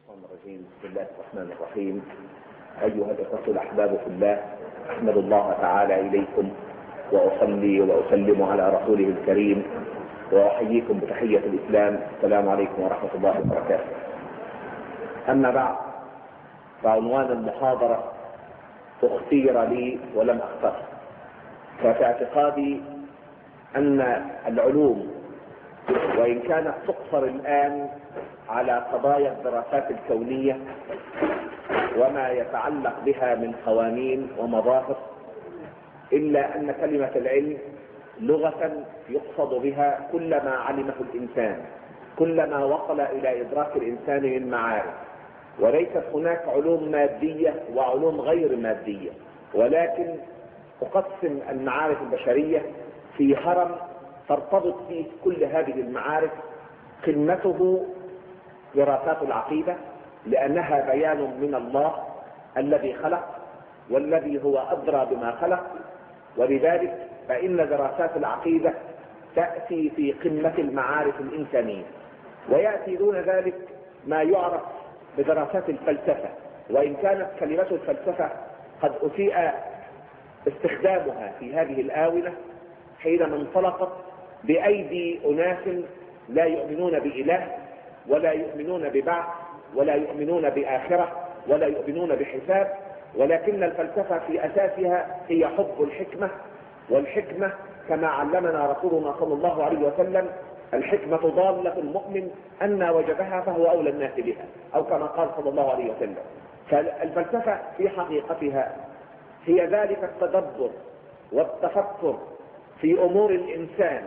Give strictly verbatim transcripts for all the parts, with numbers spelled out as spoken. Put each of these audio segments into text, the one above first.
الشيطان الرجيم. بسم الله الرحمن الرحيم. أيها الأخوة الأحباب في الله، أحمد الله تعالى إليكم وأصلي وأسلم على رسوله الكريم وأحييكم بتحية الإسلام. السلام عليكم ورحمة الله وبركاته. أما بعد، فعنوان المحاضرة اختير لي ولم أختر، ففي اعتقادي أن العلوم وإن كانت تقصر الآن على قضايا الدراسات الكونية وما يتعلق بها من قوانين ومظاهر، إلا أن كلمة العلم لغة يقصد بها كل ما علمه الإنسان، كل ما وصل إلى إدراك الإنسان من معارف، وليست هناك علوم مادية وعلوم غير مادية، ولكن أقسم المعارف البشرية في هرم ترتبط فيه كل هذه المعارف. قمته دراسات العقيدة، لأنها بيان من الله الذي خلق والذي هو أدرى بما خلق، ولذلك فإن دراسات العقيدة تأتي في قمة المعارف الإنسانية. ويأتي دون ذلك ما يعرف بدراسات الفلسفة، وإن كانت كلمة الفلسفة قد أسيء استخدامها في هذه الآونة حينما انطلقت بأيدي أناس لا يؤمنون بإله ولا يؤمنون ببعث ولا يؤمنون بآخرة ولا يؤمنون بحساب، ولكن الفلسفة في أساسها هي حب الحكمة، والحكمة كما علمنا رسولنا صلى الله عليه وسلم الحكمة ضالة المؤمن أن وجدها فهو أولى الناس بها، أو كما قال صلى الله عليه وسلم. فالفلسفة في حقيقتها هي ذلك التدبر والتفكر في أمور الإنسان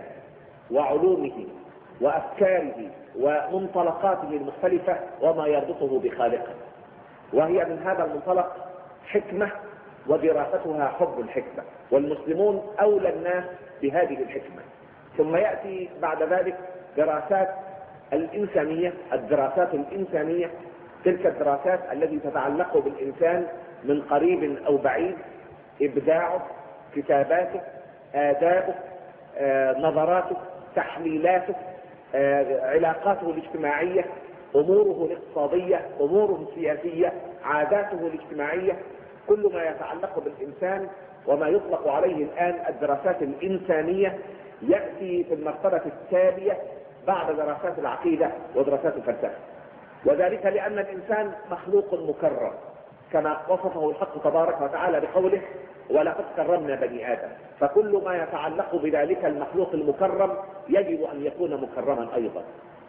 وعلومه وأفكاره ومنطلقاته المختلفة وما يربطه بخالقه، وهي من هذا المنطلق حكمة، ودراستها حب الحكمة، والمسلمون أولى الناس بهذه الحكمة. ثم يأتي بعد ذلك دراسات الإنسانية، الدراسات الإنسانية تلك الدراسات التي تتعلق بالإنسان من قريب أو بعيد، إبداعه، كتاباته، آدابه، آه، نظراته، تحليلاته، آه، علاقاته الاجتماعية، أموره الاقتصادية، أموره السياسية، عاداته الاجتماعية، كل ما يتعلق بالإنسان وما يطلق عليه الآن الدراسات الإنسانية يأتي في المرتبة التالية بعد دراسات العقيدة ودراسات الفلسفة. وذلك لأن الإنسان مخلوق مكرم كما وصفه الحق تبارك وتعالى بقوله ولقد كرمنا بني آدم، فكل ما يتعلق بذلك المخلوق المكرم يجب أن يكون مكرما أيضا.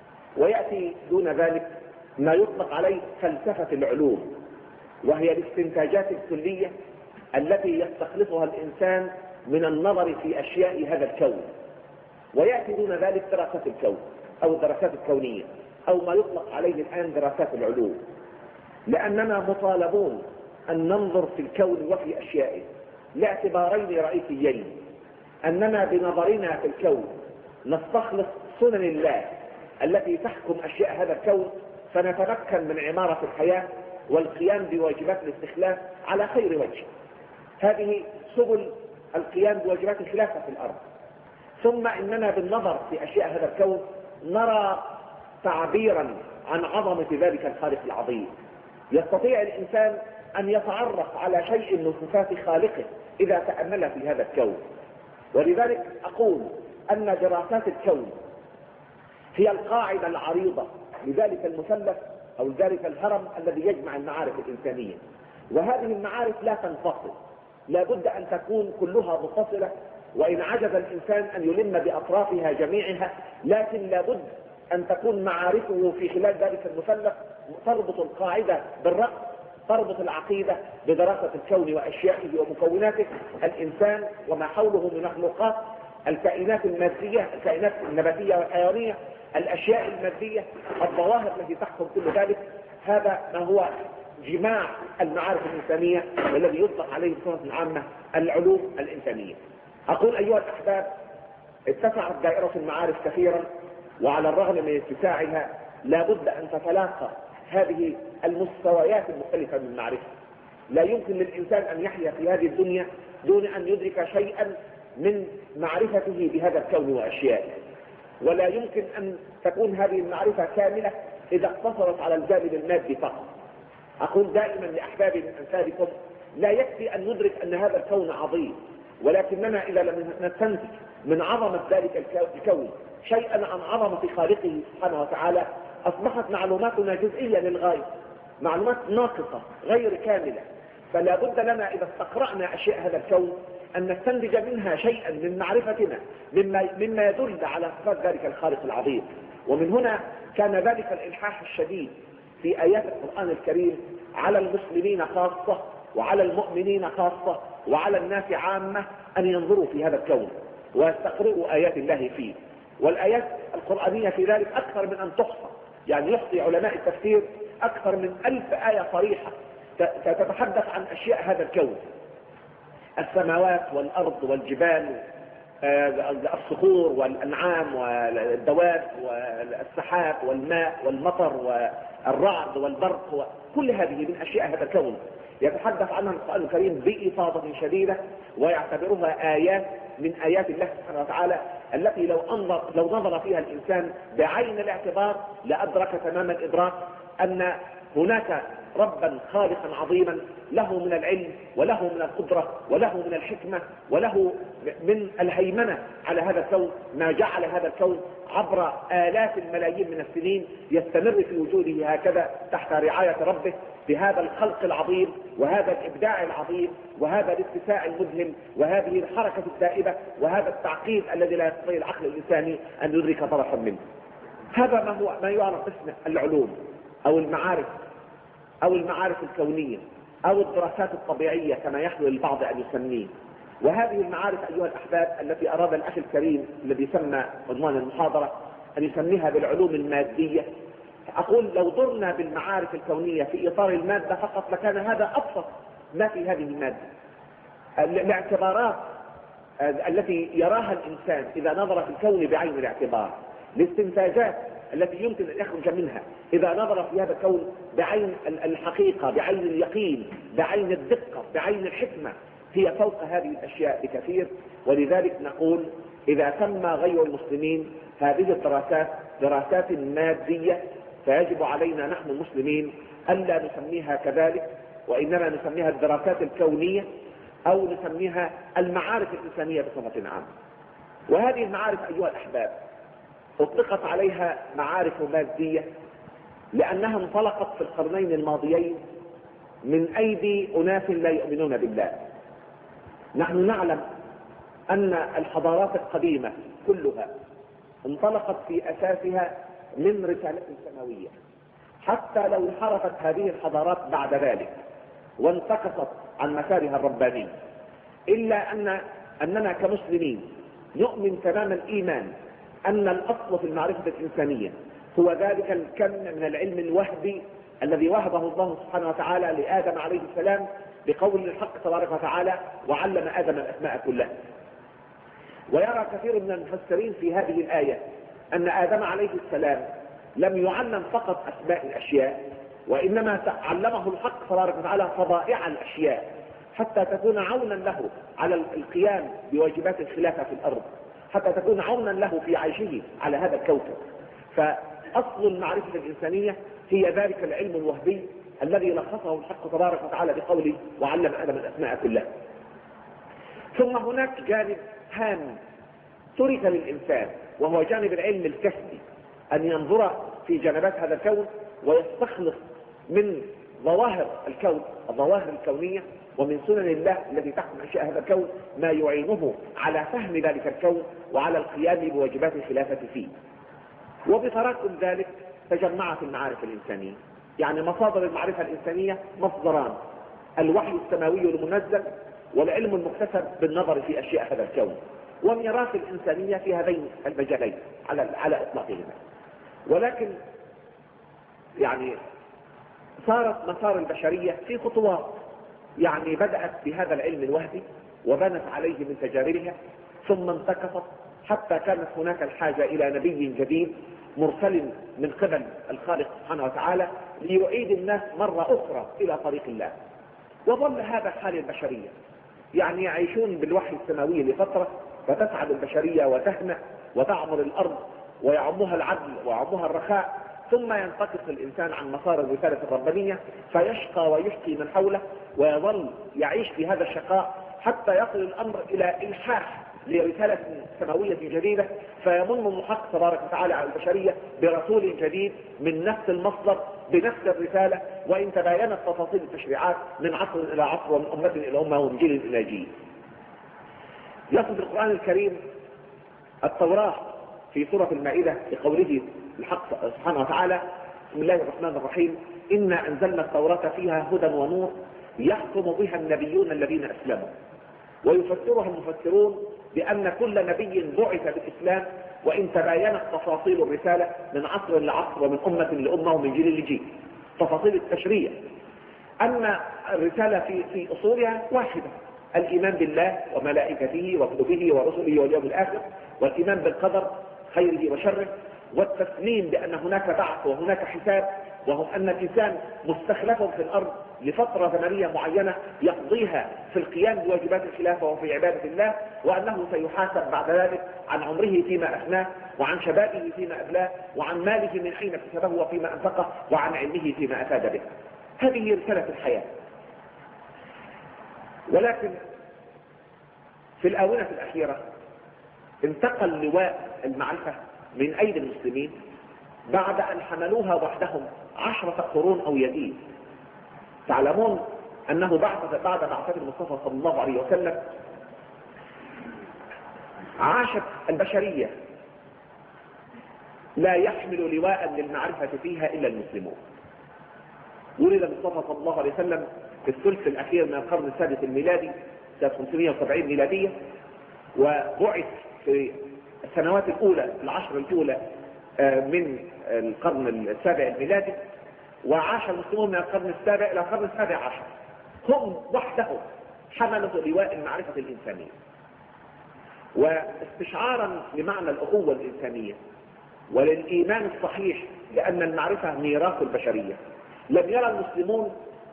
ويأتي دون ذلك ما يطلق عليه فلسفة العلوم، وهي الاستنتاجات الكلية التي يستخلصها الإنسان من النظر في أشياء هذا الكون. ويأتي دون ذلك دراسات الكون أو الدراسات الكونية أو ما يطلق عليه الآن دراسات العلوم، لأننا مطالبون أن ننظر في الكون وفي أشيائه لاعتبارين رئيسيين: أننا بنظرنا في الكون نستخلص سنن الله التي تحكم أشياء هذا الكون، فنتمكن من عمارة الحياة والقيام بواجبات الاستخلاف على خير وجه. هذه سبل القيام بواجبات الخلافة في الأرض. ثم إننا بالنظر في أشياء هذا الكون نرى تعبيرا عن عظمة ذلك الخالق العظيم. يستطيع الإنسان أن يتعرف على شيء من صفات خالقه إذا تأمل في هذا الكون. ولذلك أقول أن دراسات الكون هي القاعدة العريضة لذلك المثلث أو ذلك الهرم الذي يجمع المعارف الإنسانية. وهذه المعارف لا تنفصل، لا بد أن تكون كلها متصلة، وإن عجز الإنسان أن يلم بأطرافها جميعها، لكن لا بد أن تكون معارفه في خلال ذلك المثلث تربط القاعدة بالرأس، تربط العقيدة بدراسة الكون وأشيائه ومكوناته، الإنسان وما حوله من مخلوقات، الكائنات المادية، الكائنات النباتية والحيوانية، الأشياء المادية، الظواهر التي تحكم كل ذلك. هذا ما هو جماع المعارف الإنسانية والذي يطلق عليه بصفة عامة العلوم الإنسانية. أقول أيها الأحباب، اتسعت دائرة المعارف كثيرا، وعلى الرغم من اتساعها لا بد أن تتلاقى هذه المستويات المختلفة من المعرفة. لا يمكن للإنسان أن يحيا في هذه الدنيا دون أن يدرك شيئا من معرفته بهذا الكون وأشيائه، ولا يمكن أن تكون هذه المعرفة كاملة إذا اقتصرت على الجانب المادي فقط. أقول دائما لأحبابي من أمثالكم لا يكفي أن ندرك أن هذا الكون عظيم، ولكننا إذا لم نستنتج من عظمة ذلك الكون شيئا عن عظمة خالقه سبحانه وتعالى أصبحت معلوماتنا جزئية للغاية، معلومات ناقصة غير كاملة. فلا بد لنا إذا استقرأنا أشياء هذا الكون أن نستنتج منها شيئا من معرفتنا مما, مما يدل على صفات ذلك الخالق العظيم. ومن هنا كان ذلك الإلحاح الشديد في آيات القرآن الكريم على المسلمين خاصة وعلى المؤمنين خاصة وعلى الناس عامة أن ينظروا في هذا الكون ويستقرئوا آيات الله فيه. والآيات القرآنية في ذلك أكثر من أن تحصى، يعني يحصي علماء التفسير أكثر من ألف آية صريحة تتحدث عن أشياء هذا الكون، السماوات والأرض والجبال، الصخور والأنعام والدواب والسحاب والماء والمطر والرعد والبرق، كل هذه من أشياء هذا الكون يتحدث عنها القرآن الكريم بإفاضة شديدة، ويعتبرها آيات من آيات الله سبحانه وتعالى التي لو انظر لو نظر فيها الإنسان بعين الاعتبار لأدرك تمام الإدراك أن هناك ربا خالقا عظيما له من العلم وله من القدرة وله من الحكمة وله من الهيمنة على هذا الكون، ما جعل هذا الكون عبر آلاف الملايين من السنين يستمر في وجوده هكذا تحت رعاية ربه بهذا الخلق العظيم وهذا الإبداع العظيم وهذا الاتساع المذهل وهذه الحركة الدائبة وهذا التعقيد الذي لا يستطيع العقل الإنساني أن يدرك طرفا منه. هذا ما هو ما يعرف باسم العلوم أو المعارف أو المعارف الكونية أو الدراسات الطبيعية كما يحلو البعض أن يسميه. وهذه المعارف أيها الأحباب التي أراد الأخ الكريم الذي سمى عنوان المحاضرة أن يسميها بالعلوم المادية، أقول لو ضرنا بالمعارف الكونية في إطار المادة فقط لكان هذا أبسط ما في هذه المادة. الاعتبارات التي يراها الإنسان إذا نظر في الكون بعين الاعتبار، الاستنتاجات التي يمكن أن يخرج منها إذا نظر في هذا الكون بعين الحقيقة بعين اليقين بعين الدقة بعين الحكمة، هي فوق هذه الأشياء بكثير. ولذلك نقول إذا سمى غير المسلمين هذه الدراسات دراسات مادية فيجب علينا نحن المسلمين ألا نسميها كذلك، وإنما نسميها الدراسات الكونية أو نسميها المعارف الإنسانية بصفة عامة. وهذه المعارف أيها الأحباب أطلقت عليها معارف مادية لأنها انطلقت في القرنين الماضيين من أيدي أناس لا يؤمنون بالله. نحن نعلم أن الحضارات القديمة كلها انطلقت في أساسها من رسالة سماوية، حتى لو انحرفت هذه الحضارات بعد ذلك وانتكست عن مسارها الرباني، إلا أن أننا كمسلمين نؤمن تمام الإيمان أن الأصل في المعرفة الإنسانية هو ذلك الكم من العلم الوهبي الذي وهبه الله سبحانه وتعالى لآدم عليه السلام بقول الحق تبارك وتعالى وعلم آدم الأسماء كلها. ويرى كثير من المفسرين في هذه الآية أن آدم عليه السلام لم يعلم فقط أسماء الأشياء، وإنما علمه الحق تبارك وتعالى فضائع الأشياء حتى تكون عونا له على القيام بواجبات الخلافة في الأرض، حتى تكون عونا له في عيشه على هذا الكوكب. فأصل المعرفة الإنسانية هي ذلك العلم الوهبي الذي لخصه الحق تبارك وتعالى بقوله وعلم آدم الأسماء كلها. ثم هناك جانب هام ترك للإنسان وهو جانب العلم الكسبي، أن ينظر في جنبات هذا الكون ويستخلص من ظواهر الكون الظواهر الكونية ومن سنن الله التي تحكم أشياء هذا الكون ما يعينه على فهم ذلك الكون وعلى القيام بواجبات الخلافة فيه. وبتراكم ذلك تجمعت المعارف الإنسانية، يعني مصادر المعرفة الإنسانية مصدران: الوحي السماوي المنزل والعلم المكتسب بالنظر في أشياء هذا الكون. وميراث الإنسانية في هذين المجالين على على إطلاقهما. ولكن يعني صارت مسار البشرية في خطوات، يعني بدأت بهذا العلم الوهبي وبنت عليه من تجاربها ثم انتكست حتى كانت هناك الحاجة إلى نبي جديد مرسل من قبل الخالق سبحانه وتعالى ليعيد الناس مرة أخرى إلى طريق الله. وظل هذا حال البشرية، يعني يعيشون بالوحي السماوي لفترة فتسعد البشرية وتهنأ وتعمر الأرض ويعمها العدل ويعمها الرخاء، ثم ينتقص الإنسان عن مسار الرسالة الربانية فيشقى ويشقي من حوله ويظل يعيش في هذا الشقاء حتى يصل الأمر إلى إلحاح لرسالة سماوية جديدة، فيمن الحق تبارك وتعالى على البشرية برسول جديد من نفس المصدر بنفس الرسالة، وإن تباينت تفاصيل التشريعات من عصر إلى عصر ومن أمة إلى أمة ومن جيل إلى جيل. يصف القرآن الكريم التوراة في سورة المائدة بقوله الحق سبحانه وتعالى: بسم الله الرحمن الرحيم، إنا أنزلنا التوراة فيها هدى ونور يحكم بها النبيون الذين أسلموا. ويفسرها المفسرون بأن كل نبي بعث بالإسلام، وإن تباينت تفاصيل الرسالة من عصر لعصر ومن أمة لأمة ومن جيل لجيل تفاصيل التشريع، أن الرسالة في, في أصولها واحدة: الإيمان بالله وملائكته وكتبه ورسله واليوم الآخر، والإيمان بالقدر خيره وشره، والتسليم بأن هناك بعث وهناك حساب، وهو أن الإنسان مستخلف في الأرض لفترة زمنية معينة يقضيها في القيام بواجبات الخلافة وفي عبادة الله، وأنه سيحاسب بعد ذلك عن عمره فيما أفناه، وعن شبابه فيما أبلاه، وعن ماله من أين اكتسبه وفيما أنفقه، وعن علمه فيما أفاد به. هذه رسالة الحياة. ولكن في الآونة الأخيرة انتقل لواء المعرفة من أيدي المسلمين بعد أن حملوها وحدهم عشرة قرون أو يزيد. تعلمون أنه بعد بعد بعثة المصطفى صلى الله عليه وسلم عاشت البشرية لا يحمل لواء للمعرفة فيها إلا المسلمون. ولد المصطفى صلى الله عليه وسلم في الثلث الأخير من القرن السادس الميلادي سنة خمسمائة وسبعين ميلادية، وبعث في السنوات الأولى العشر الأولى من القرن السابع الميلادي، وعاش المسلمون من القرن السابع إلى القرن السابع عشر. هم وحدهم حملوا لواء المعرفة الإنسانية، واستشعارا لمعنى الأخوة الإنسانية وللإيمان الصحيح لأن المعرفة ميراث البشرية. لم يرى المسلمون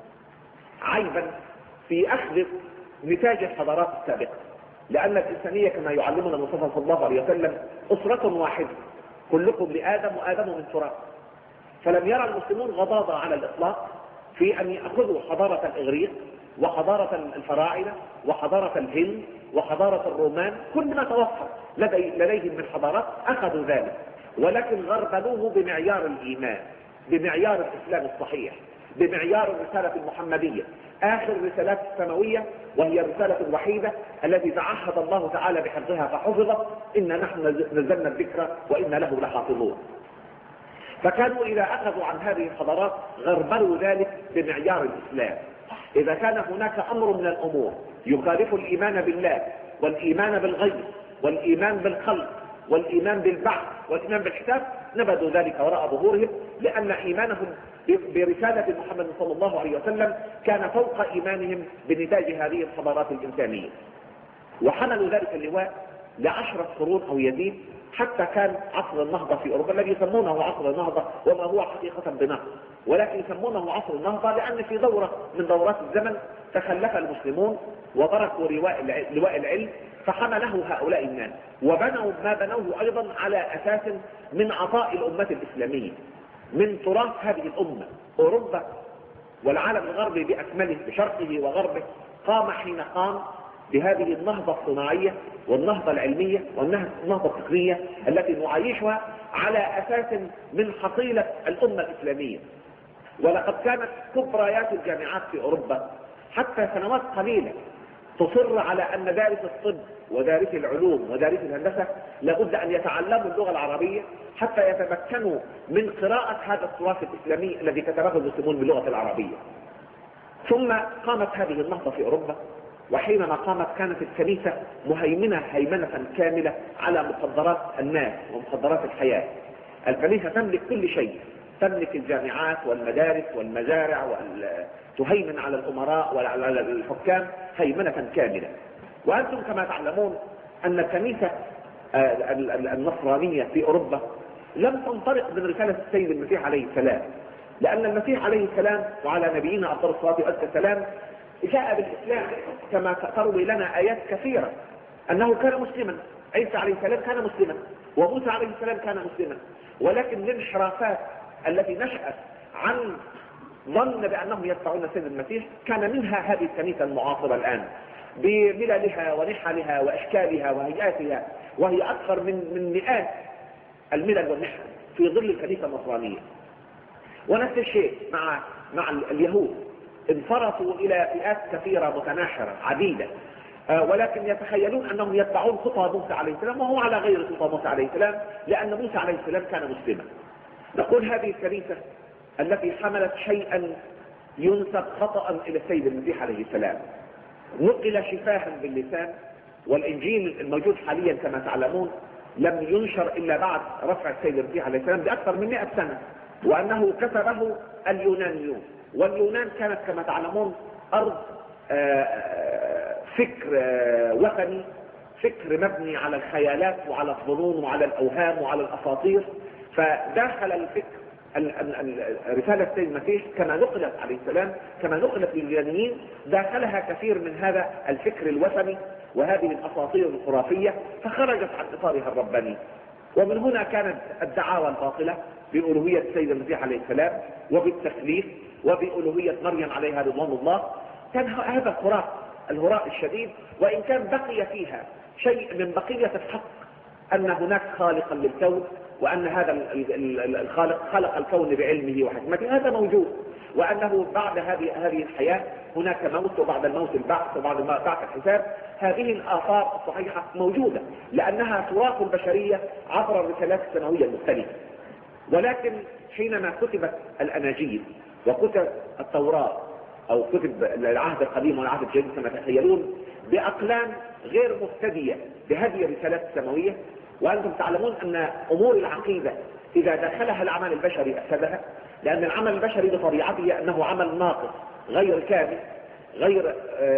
عيبا في أخذ نتاج الحضارات السابقة، لأن الإنسانية كما يعلمنا المصطفى صلى الله عليه وسلم أسرة واحدة، كلكم لآدم وآدم من تراب. فلم يرى المسلمون غضاضة على الإطلاق في أن يأخذوا حضارة الإغريق وحضارة الفراعنة وحضارة الهند وحضارة الرومان، كل ما توفر لدي لديهم من حضارات أخذوا ذلك، ولكن غربلوه بمعيار الإيمان، بمعيار الإسلام الصحيح، بمعيار الرسالة المحمدية، آخر الرسالات السماوية، وهي الرسالة الوحيدة التي تعهد الله تعالى بحفظها فحفظت: إن نحن نزلنا الذكر وإن له لحافظون. فكانوا إذا أخذوا عن هذه الحضارات غربلوا ذلك بمعيار الإسلام. إذا كان هناك أمر من الأمور يخالف الإيمان بالله والإيمان بالغيب والإيمان بالخلق والإيمان بالبعث والإيمان بالحساب، نبذوا ذلك وراء ظهورهم، لأن إيمانهم برسالة محمد صلى الله عليه وسلم كان فوق إيمانهم بنتاج هذه الحضارات الإنسانية. وحملوا ذلك اللواء لعشرة قرون أو يزيد، حتى كان عصر النهضة في أوروبا الذي يسمونه عصر النهضة، وما هو حقيقة بنهضة، ولكن يسمونه عصر النهضة لأن في دورة من دورات الزمن تخلف المسلمون وتركوا لواء العلم فحمله هؤلاء الناس، وبنوا ما بنوه أيضا على أساس من عطاء الأمة الإسلامية من تراث هذه الأمة. أوروبا والعالم الغربي بأكمله بشرقه وغربه قام حين قام بهذه النهضة الصناعية والنهضة العلمية والنهضة التقنية التي نعيشها على أساس من حصيلة الأمة الإسلامية. ولقد كانت كبريات الجامعات في أوروبا حتى سنوات قليلة تصر على أن دارس الطب ودارس العلوم ودارس الهندسة لابد أن يتعلموا اللغة العربية حتى يتمكنوا من قراءة هذا التراث الإسلامي الذي كتبه المسلمون باللغة العربية. ثم قامت هذه النهضة في أوروبا، وحينما قامت كانت الكنيسة مهيمنة هيمنة كاملة على مقدرات الناس ومقدرات الحياة. الكنيسة تملك كل شيء، تملك الجامعات والمدارس والمزارع، وتهيمن على الأمراء وعلى الحكام هيمنة كاملة. وأنتم كما تعلمون أن الكنيسة النصرانية في أوروبا لم تنطلق من رسالة السيد المسيح عليه السلام، لأن المسيح عليه السلام وعلى نبينا أفضل الصلاة وأزكى السلام جاء بالإسلام كما تروي لنا آيات كثيرة أنه كان مسلما. عيسى عليه السلام كان مسلما، وموسى عليه السلام كان مسلما، ولكن الانحرافات التي نشأت عن ظن بأنهم يتبعون السيد المسيح كان منها هذه الكنيسة المعاصرة الآن بمللها ونحلها وأشكالها وهيئاتها، وهي أكثر من من مئات الملل والنحل في ظل الكنيسة النصرانية. ونفس الشيء مع مع اليهود، انفرطوا إلى فئات كثيرة متناحرة عديدة، ولكن يتخيلون أنهم يتبعون خطى موسى عليه السلام، وهو على غير خطى موسى عليه السلام، لأن موسى عليه السلام كان مسلما. نقول هذه الكنيسة التي حملت شيئا ينسب خطأ إلى السيد المسيح عليه السلام، نقل شفاها باللسان، والإنجيل الموجود حاليا كما تعلمون لم ينشر إلا بعد رفع السيد المسيح عليه السلام بأكثر من مئة سنة، وأنه كتبه اليونانيون، واليونان كانت كما تعلمون أرض فكر وثني، فكر مبني على الخيالات وعلى الظنون وعلى الأوهام وعلى الأساطير. فداخل الفكر رسالة السيد المسيح كما نقلت عليه السلام، كما نقلت لليونانيين، داخلها كثير من هذا الفكر الوثني وهذه الأساطير الخرافية، فخرجت عن إطارها الرباني. ومن هنا كانت الدعاوى الباطلة بألوهية السيد المسيح عليه السلام وبالتثليث وبألوهية مريم عليها رضوان الله. كان هذا الهراء الهراء الشديد، وإن كان بقي فيها شيء من بقية الحق أن هناك خالقا للكون، وأن هذا الخالق خلق الكون بعلمه وحكمته، هذا موجود، وأنه بعد هذه هذه الحياة هناك موت، وبعد الموت البعث، وبعد ما بعد الحساب. هذه الآثار الصحيحة موجودة لأنها تراث البشرية عبر الرسالات السماوية المختلفة. ولكن حينما كتبت الأناجيل وكتب التوراة أو كتب العهد القديم والعهد الجديد كما تخيلون بأقلام غير مهتدية بهذه الرسالات السماوية، وأنتم تعلمون أن أمور العقيدة إذا دخلها العمل البشري أفسدها، لأن العمل البشري بطبيعته أنه عمل ناقص غير كامل غير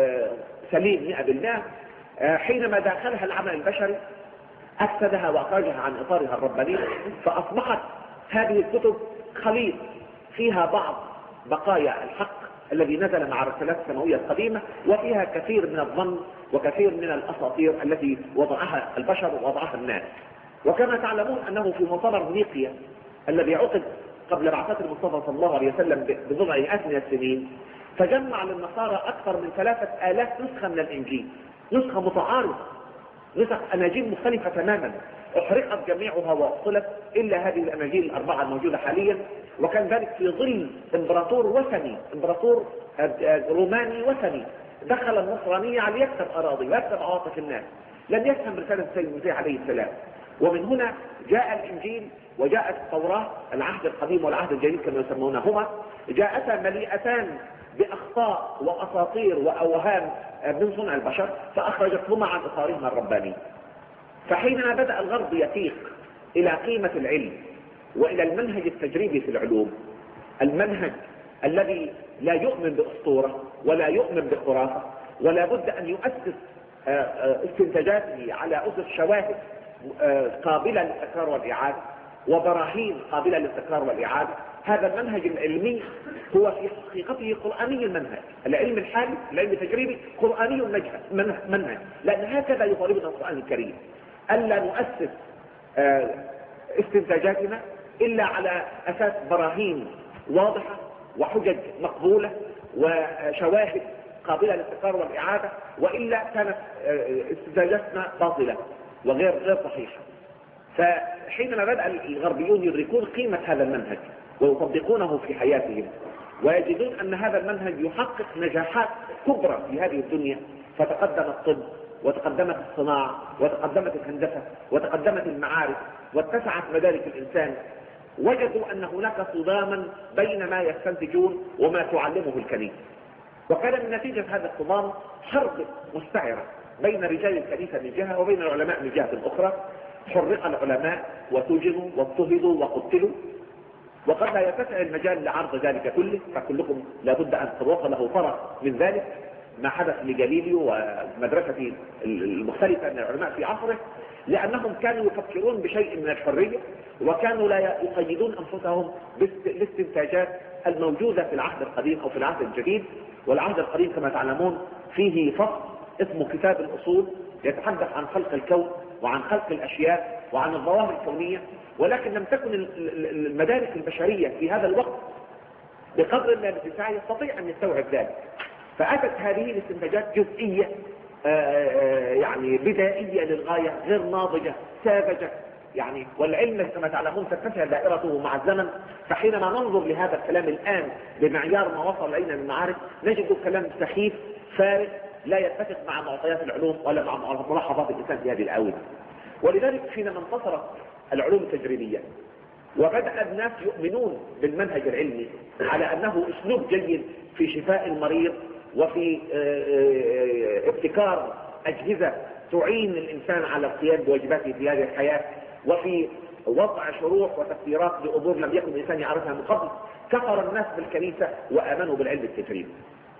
سليم مئة بالمئة. حينما دخلها العمل البشري أفسدها وأخرجها عن إطارها الرباني، فأصبحت هذه الكتب خليط فيها بعض بقايا الحق الذي نزل مع الرسالات السماوية القديمة، وفيها كثير من الظن وكثير من الأساطير التي وضعها البشر ووضعها الناس. وكما تعلمون أنه في مؤتمر نيقيا الذي عقد قبل بعثة المصطفى صلى الله عليه وسلم بضع مئات من السنين، تجمع للنصارى أكثر من ثلاثة آلاف نسخة من الإنجيل، نسخة متعارضة، نسخ أناجيل مختلفة تماما، احرقت جميعها وأبطلت إلا هذه الأناجيل الأربعة الموجودة حاليا. وكان ذلك في ظل إمبراطور وثني، إمبراطور روماني وثني دخل النصرانية على يكسب أراضي ويكسب عواطف الناس، لم يفهم رسالة السيد المسيح عليه السلام. ومن هنا جاء الإنجيل وجاءت التوراة، العهد القديم والعهد الجديد كما يسمونهما، جاءتا مليئتان بأخطاء وأساطير وأوهام من صنع البشر، فأخرجتهما عن إطارهما الرباني. فحينما بدأ الغرب يتيق إلى قيمة العلم وإلى المنهج التجريبي في العلوم، المنهج الذي لا يؤمن بأسطورة ولا يؤمن بخرافة، ولا بد أن يؤسس استنتاجاته على أسس شواهد قابلة للتكرار والإعادة وبراهين قابلة للتكرار والإعادة، هذا المنهج العلمي هو في حقيقته قرآني المنهج. العلم الحالي العلم التجريبي قرآني المنهج، لأن هكذا يطالبنا القرآن الكريم، ألا نؤسس استنتاجاتنا إلا على أساس براهين واضحة وحجج مقبولة وشواهد قابلة للتكرار والإعادة، وإلا كانت استنتاجاتنا باطلة وغير غير صحيحة. فحينما بدأ الغربيون يدركون قيمة هذا المنهج ويطبقونه في حياتهم، ويجدون أن هذا المنهج يحقق نجاحات كبرى في هذه الدنيا، فتقدم الطب وتقدمت الصناعة وتقدمت الهندسة وتقدمت المعارف واتسعت مدارك الإنسان، وجدوا أن هناك صداما بين ما يستنتجون وما تعلمه الكنيسة. وكان من نتيجة هذا الصدام حرب مستعرة بين رجال الكنيسة من جهة وبين العلماء من جهة أخرى. حرق العلماء وسجنوا واضطهدوا وقتلوا، وقد لا يتسع المجال لعرض ذلك كله، فكلكم لابد أن تتوقع له فرع من ذلك ما حدث لجاليليو ومدرسة المختلفة من العلماء في عصره، لأنهم كانوا يفكرون بشيء من الحرية، وكانوا لا يقيدون أنفسهم بالاستنتاجات الموجودة في العهد القديم أو في العهد الجديد. والعهد القديم كما تعلمون فيه فصل اسمه كتاب الأصول، يتحدث عن خلق الكون وعن خلق الأشياء وعن الظواهر الكونية، ولكن لم تكن المدارك البشرية في هذا الوقت بقدر من الاتساع يستطيع أن يستوعب ذلك. فأتت هذه الاستنتاجات جزئية يعني بدائية للغاية، غير ناضجة، ساذجة يعني. والعلم كما تعلمون تتسع دائرته مع الزمن، فحينما ننظر لهذا الكلام الآن بمعيار ما وصل إلينا من معارف نجد كلام سخيف فارغ لا يتفق مع معطيات العلوم ولا مع ملاحظات الإنسان في هذه الآونة. ولذلك حينما انتصرت العلوم التجريبية وبدأ الناس يؤمنون بالمنهج العلمي على أنه أسلوب جيد في شفاء المريض وفي ابتكار أجهزة تعين الإنسان على القيام بواجباته في هذه الحياة، وفي وضع شروح وتفسيرات لأمور لم يكن الإنسان يعرفها من قبل، كفر الناس بالكنيسة وآمنوا بالعلم التجريبي.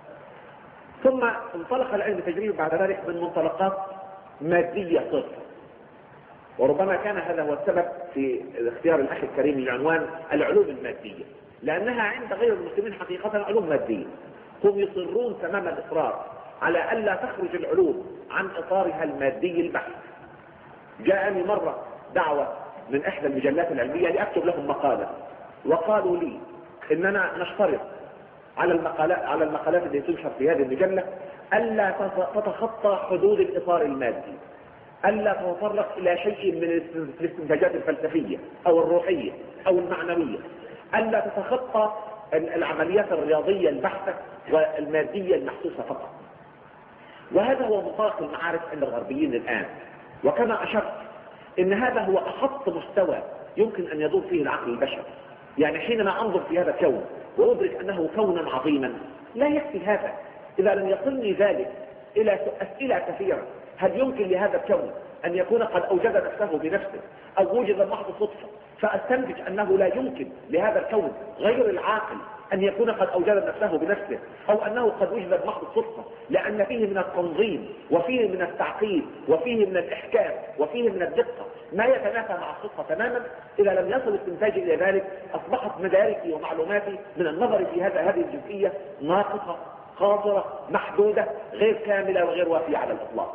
ثم انطلق العلم التجريبي بعد ذلك من منطلقات مادية صرفة، وربما كان هذا هو السبب في اختيار الأخ الكريم للعنوان العلوم المادية، لأنها عند غير المسلمين حقيقة علوم مادية. هم يصرون تمام الإصرار على ألا تخرج العلوم عن إطارها المادي البحث. جاءني مرة دعوة من إحدى المجلات العلمية لأكتب لهم مقالة، وقالوا لي إننا نشترط على المقالات على المقالات التي تنشر في هذه المجلة ألا تتخطى حدود الإطار المادي، ألا تتطرق إلى شيء من الاستنتاجات الفلسفية أو الروحية أو المعنوية، ألا تتخطى العمليات الرياضية البحتة والمادية المحسوسة فقط. وهذا هو منطلق المعارف عند الغربيين الآن. وكما أشرت إن هذا هو أخط مستوى يمكن أن يدور فيه العقل البشري. يعني حينما أنظر في هذا الكون وأدرك أنه كونا عظيما لا يكفي هذا إذا لم يصلني ذلك إلى أسئلة كثيرة. هل يمكن لهذا الكون أن يكون قد أوجد نفسه بنفسه أو وجد محض صدفة، فأستنتج أنه لا يمكن لهذا الكون غير العاقل أن يكون قد أوجد نفسه بنفسه، أو أنه قد وجد بمحض الصدفة، لأن فيه من التنظيم وفيه من التعقيد وفيه من الإحكام وفيه من الدقة ما يتنافى مع الصدفة تماما. إذا لم يصل استنتاجي إلى ذلك أصبحت مداركي ومعلوماتي من النظر في هذا هذه الجزئية ناقصة قاصرة محدودة غير كاملة وغير وافية على الإطلاق.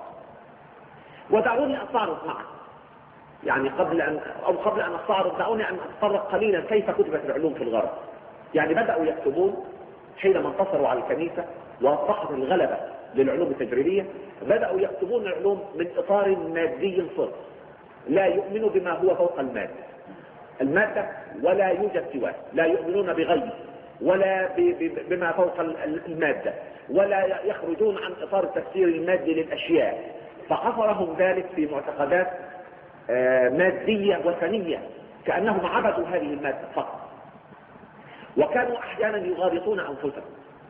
ودعوني أستعرض معك يعني قبل أن أو قبل أن أستعرض دعوني أن أتطرق قليلا كيف كتبت العلوم في الغرب. يعني بدأوا يكتبون حينما انتصروا على الكنيسة وأصبحت الغلبة للعلوم التجريبية، بدأوا يكتبون العلوم من إطار مادي صرف، لا يؤمنوا بما هو فوق المادة المادة ولا يوجد سواه، لا يؤمنون بغيب ولا بما فوق المادة، ولا يخرجون عن إطار التفسير المادي للأشياء. فحصرهم ذلك في معتقدات مادية وثنية كأنهم عبدوا هذه المادة فقط، وكانوا أحيانا يغالطون أنفسهم.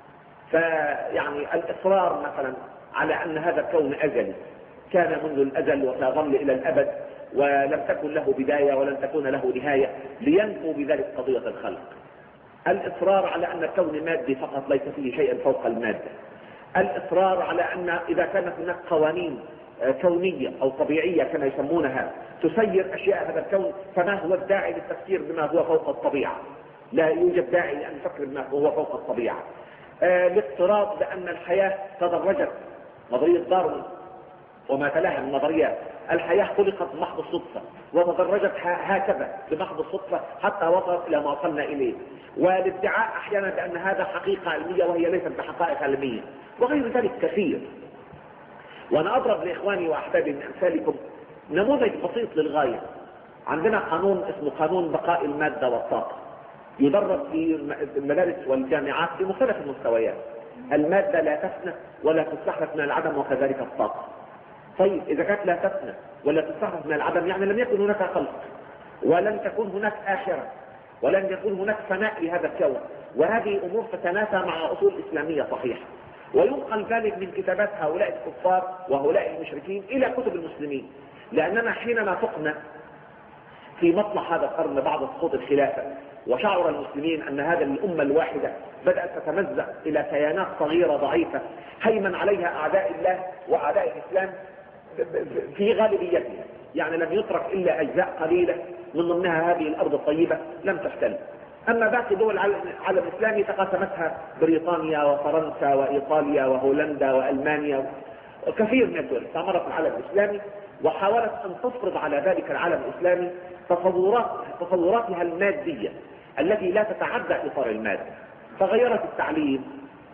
فيعني الإصرار مثلا على أن هذا الكون أزلي، كان منذ الأزل وسيظل إلى الأبد ولم تكن له بداية ولن تكون له نهاية، لينفوا بذلك قضية الخلق. الإصرار على أن الكون مادي فقط ليس فيه شيء فوق المادة. الإصرار على أن إذا كانت هناك قوانين كونية أو طبيعية كما يسمونها تسير أشياء هذا الكون، فما هو الداعي للتفكير بما هو فوق الطبيعة؟ لا يوجد داعي لأن نفكر بما هو فوق الطبيعة. آه الافتراض بأن الحياة تدرجت، نظرية داروين وما تلاها من نظريات، الحياة خلقت بمحض الصدفة وتدرجت هكذا بمحض الصدفة حتى وصلت إلى ما وصلنا إليه. والادعاء أحيانا بأن هذا حقيقة علمية وهي ليست بحقائق علمية، وغير ذلك كثير. وأنا أضرب لإخواني وأحبابي من أمثالكم نموذج بسيط للغاية. عندنا قانون اسمه قانون بقاء المادة والطاقة، يدرس في المدارس والجامعات في مختلف المستويات. المادة لا تفنى ولا تستحدث من العدم، وكذلك الطاقة. طيب إذا كانت لا تفنى ولا تستحدث من العدم يعني لم يكن هناك خلق ولن تكون هناك آخرة ولن يكون هناك فناء لهذا الكون، وهذه أمور تتنافى مع أصول إسلامية صحيحة. وينقل ذلك من كتابات هؤلاء الكفار وهؤلاء المشركين إلى كتب المسلمين، لأننا حينما فقنا في مطلع هذا القرن بعد سقوط الخلافة وشعر المسلمين أن هذه الأمة الواحدة بدأت تتمزق إلى كيانات صغيرة ضعيفة هيمن عليها أعداء الله وأعداء الإسلام في غالبيتها، يعني لم يترك إلا أجزاء قليلة من ضمنها هذه الأرض الطيبة لم تحتل. أما باقي دول العالم الإسلامي تقاسمتها بريطانيا وفرنسا وإيطاليا وهولندا وألمانيا وكثير من الدول استعمرت العالم الإسلامي، وحاولت أن تفرض على ذلك العالم الإسلامي تصورات تصوراتها المادية التي لا تتعدى إطار المادة، فغيرت التعليم،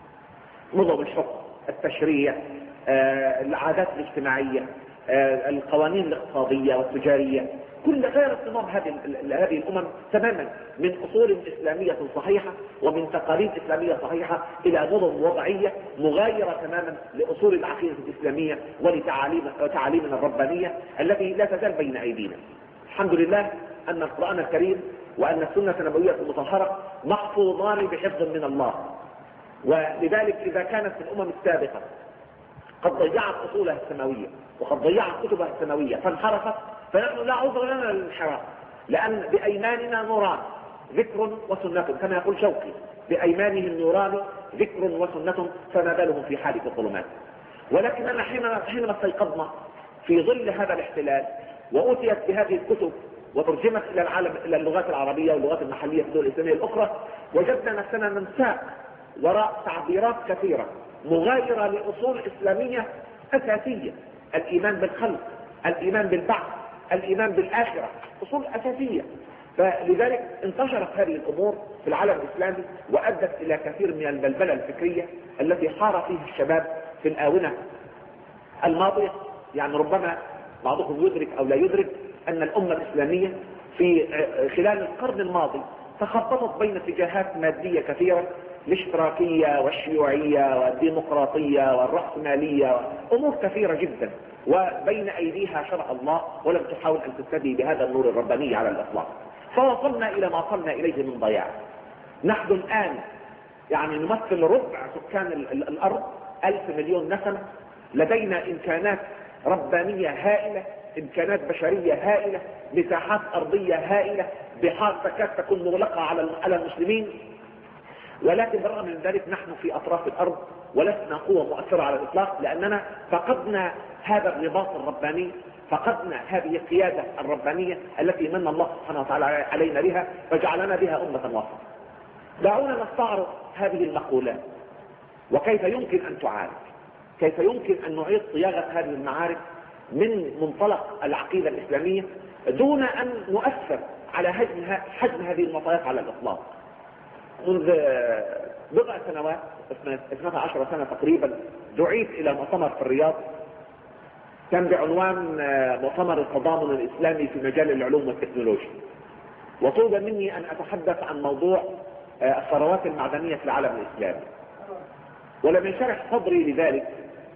نظم الحكم، التشريع، آه، العادات الاجتماعية، آه، القوانين الاقتصادية والتجارية، كل غيرت نظام هذه هذه الأمم تماما من أصول إسلامية صحيحة ومن تقاليد إسلامية صحيحة إلى نظم وضعية مغايرة تماما لأصول العقيدة الإسلامية ولتعاليمنا الربانية التي لا تزال بين أيدينا. الحمد لله أن القرآن الكريم وأن السنة النبوية المطهرة محفوظان بحفظ من الله، ولذلك إذا كانت الأمم السابقة قد ضيعت أصولها السماوية وقد ضيعت كتبها السماوية فانحرفت، فنحن لا عذر لنا للانحراف، لأن بأيماننا نوران ذكر وسنة، كما يقول شوقي: بأيمانهم نوران ذكر وسنة فما بالهم في حالة الظلمات. ولكننا حينما استيقظنا في ظل هذا الاحتلال وأتيت بهذه الكتب وترجمت إلى العالم إلى اللغات العربية واللغات المحلية في الدول الإسلامية الأخرى، وجدنا نفسنا ننساق وراء تعبيرات كثيرة مغايرة لأصول إسلامية أساسية: الإيمان بالخلق، الإيمان بالبعث، الإيمان بالآخرة، أصول أساسية. فلذلك انتشرت هذه الأمور في العالم الإسلامي وأدت إلى كثير من البلبلة الفكرية التي حار فيه الشباب في الآونة الماضية. يعني ربما بعضكم يدرك أو لا يدرك أن الأمة الإسلامية في خلال القرن الماضي تخبطت بين اتجاهات مادية كثيرة: الاشتراكية والشيوعية والديمقراطية والرأسمالية، أمور كثيرة جدا، وبين أيديها شرع الله ولم تحاول أن تستدي بهذا النور الرباني على الإطلاق، فوصلنا إلى ما وصلنا إليه من ضياع. نحن الآن يعني نمثل ربع سكان الأرض، ألف مليون نسمة، لدينا إمكانات ربانية هائلة، إمكانات بشرية هائلة، مساحات أرضية هائلة، بحار تكاد تكون مغلقة على المسلمين، ولكن بالرغم من ذلك نحن في أطراف الأرض ولسنا قوة مؤثرة على الإطلاق، لأننا فقدنا هذا الرباط الرباني، فقدنا هذه القيادة الربانية التي من الله سبحانه وتعالى علينا بها فجعلنا بها أمة وسط. دعونا نستعرض هذه المقولات وكيف يمكن أن تعالج، كيف يمكن أن نعيد صياغة هذه المعارف من منطلق العقيدة الإسلامية دون أن نؤثر على حجم هذه المطايات على الإطلاق. منذ بضع سنوات، اثنتي عشرة سنة تقريبا، دعيت إلى مؤتمر في الرياض كان بعنوان مؤتمر التضامن الإسلامي في مجال العلوم والتكنولوجيا، وطلب مني أن أتحدث عن موضوع الثروات المعدنية في العالم الإسلامي، ولم ينشرح صدري لذلك،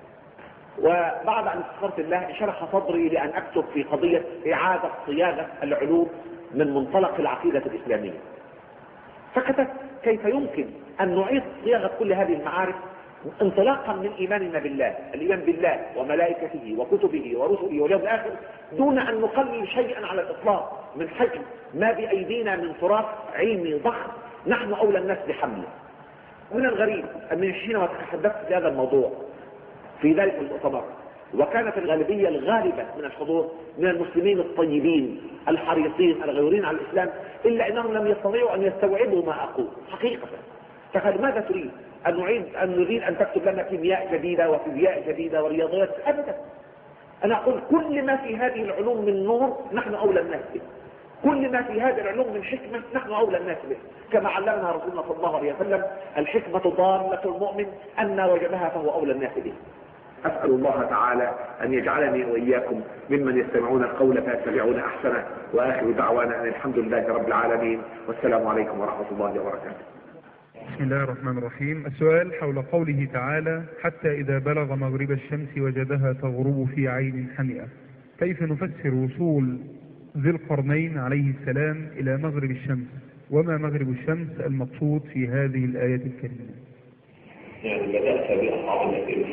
وبعد أن استغفرت الله انشرح صدري لأن أكتب في قضية إعادة صياغة العلوم من منطلق العقيدة الإسلامية. فكتبت كيف يمكن أن نعيد صياغة كل هذه المعارف انطلاقا من إيماننا بالله، الإيمان بالله وملائكته وكتبه ورسله واليوم الآخر، دون أن نقلل شيئا على الإطلاق من حجم ما بأيدينا من تراث علمي ضخم نحن أولى الناس بحمله. من الغريب أن حينما تحدثت في هذا الموضوع في ذلك المؤتمر، وكانت الغالبية الغالبة من الحضور من المسلمين الطيبين الحريصين الغيورين على الإسلام، إلا أنهم لم يستطيعوا أن يستوعبوا ما أقول حقيقة. فقال: ماذا تريد؟ أن نريد أن نريد أن تكتب لنا كيمياء جديدة وفيزياء جديدة ورياضيات؟ أبدا. أنا أقول كل ما في هذه العلوم من نور نحن أولى الناس به، كل ما في هذه العلوم من حكمة نحن أولى الناس به، كما علمنا رسولنا صلى الله عليه وسلم: الحكمة ضالة المؤمن أن وجدها فهو أولى الناس به. أسأل الله تعالى أن يجعلني وإياكم ممن يستمعون القول فيتبعون أحسنه، وآخر دعوانا أن الحمد لله رب العالمين، والسلام عليكم ورحمة الله وبركاته. بسم الله الرحمن الرحيم. السؤال حول قوله تعالى: حتى إذا بلغ مغرب الشمس وجدها تغرب في عين حمئة. كيف نفسر وصول ذي القرنين عليه السلام إلى مغرب الشمس؟ وما مغرب الشمس المقصود في هذه الآية الكريمة؟ يعني بدأت بأصعب الأسئلة.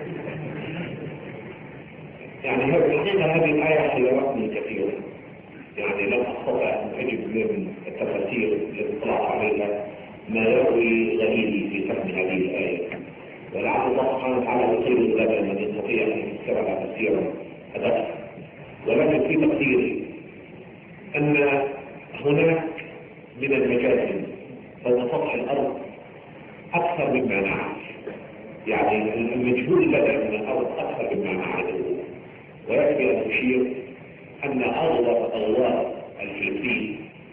يعني هذه الحقيقة هذه الآية حيرتني كثيرا، يعني لم أستطع أن أجد من التفاسير التي طلعت عليها ما يروي غريبي في فهم هذه الآية، ولعل الله سبحانه وتعالى يطيل لنا من يستطيع أن يفسرها تفسيرا أدق. ولكن في تقديري أن هناك من المجازم فوق سطح الأرض أكثر مما نعرف، يعني المجهول بدأ من الأرض أكثر مما نعرفه، ويكفي أن أشير أن أغلب أغوار الفلبين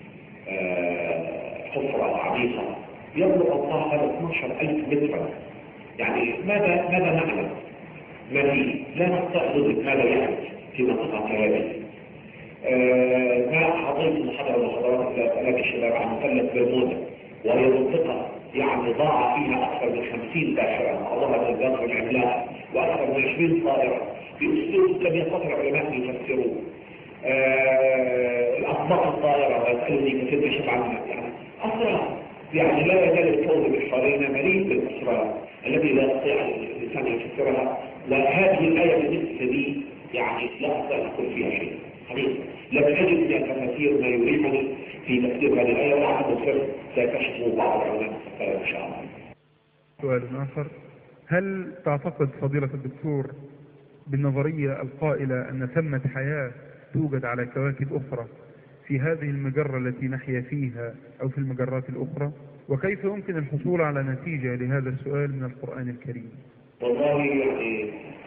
حفرة عميقة يبلغ أطلالها اثناشر ألف مترا. يعني ماذا ماذا نعلم؟ ما فيه؟ لا نستطيع ندرك ماذا يحدث في منطقة هذه. آه ما حضرت محاضرة محاضرات ثلاث الشباب عن مثلث برمودا، وهي منطقة يعني ضاع فيها أكثر من خمسين داخلة معظمها الجزر العملاق وأكثر من عشرين طائرة بأسلوب لم يستطع العلماء أن يفسروه. آه الأطباق الطائرة ويسألني كثير بشبع عنها، يعني أسرار، يعني لا يزال الكون بحوالينا مليء بالأسرار التي لا يستطيع الإنسان أن يفسرها. وهذه الآية بالنسبة لي يعني لا أستطيع أن أقول فيها شيء حقيقة. لم أجد من التفاسير ما يريحني في تفسير هذه الآية، وأعتقد سر سيكشفه بعض العلماء إن شاء الله. سؤال آخر: هل تعتقد فضيلة الدكتور بالنظرية القائلة أن ثمة حياة توجد على كواكب أخرى في هذه المجرة التي نحيا فيها أو في المجرات الأخرى؟ وكيف يمكن الحصول على نتيجة لهذا السؤال من القرآن الكريم؟ والله يعني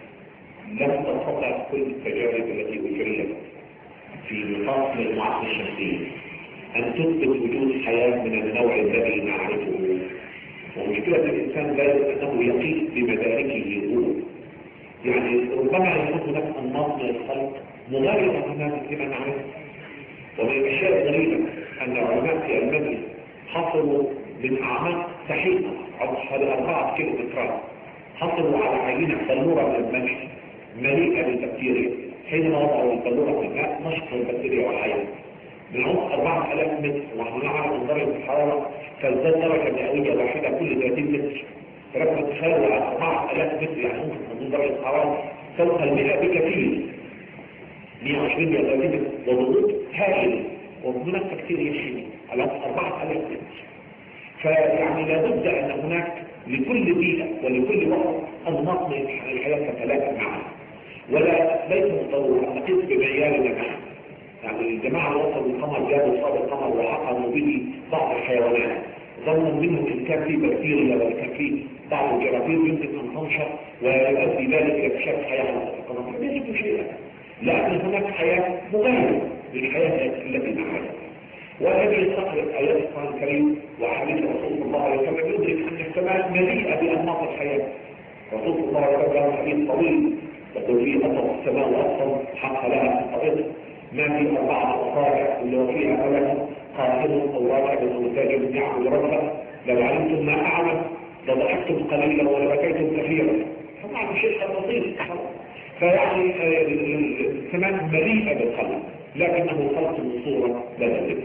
لم تستطع كل التجارب التي أجريت في نطاق المجموعات الشمسية أن تثبت وجود حياة من النوع الذي نعرفه. ومشكلة الإنسان ذلك أنه يقيس بمداركه هو، يعني ربما يكون هناك أنماط من الخلق مغايرة تماما لما نعرفه. ومن الأشياء الغريبة أن علماء في ألمانيا حصلوا من أعماق سحيقة حوالي أربعة كيلومترات، حصلوا على عينة بلورة من الملح مليئة بالبكتيريا. حينما وضعوا البلورة في الماء نشطوا البكتيريا والحياة من عمق أربعة آلاف متر، ونحن نعرف أن درجة الحرارة تزداد درجة مئوية واحدة كل ثلاثين متر. فلما تخيلوا على أربعة آلاف متر يعني ممكن تكون درجة الحرارة فوق المئة بكثير، مئة وعشرين مئة وثلاثين متر، وضغوط هائلة وهناك بكتيريا شيمية على أربعة آلاف متر. فيعني لابد أن هناك لكل بيئة ولكل وقت أنماط من الحياة تتلاقى معها، ولا ليس بالضرورة أن نقيس بمعيارنا نحن. يعني الجماعة وصلوا القمر جابوا صار القمر وحقنوا به بعض الحيوانات، ظنوا منهم إن كان في بكتيريا ولا كان في بعض الجراثيم يمكن أن تنشر ويؤدي ذلك إلى اكتشاف حياة على القمر. لا يجب شيئا، لأن هناك حياة مغايرة للحياة التي نعرفها. والذي يستقرأ آيات القرآن الكريم وحديث رسول الله عليه وسلم يدرك أن السماء مليئة بأنماط الحياة. رسول الله عليه وسلم حديث طويل يقول فيه أنماط السماء والأرض حق لها في الأرض ما في أربعة أصابع اللي هو فيها ملك قائم أو راكب أو تاجر يعبد ربه. لو علمتم ما أعلم لضحكتم قليلا ولبكيتم كثيرا. طبعا شيء بسيط. فيعني السماء مليئة بالخلق، لكنه خلق من صورة لا تدرك.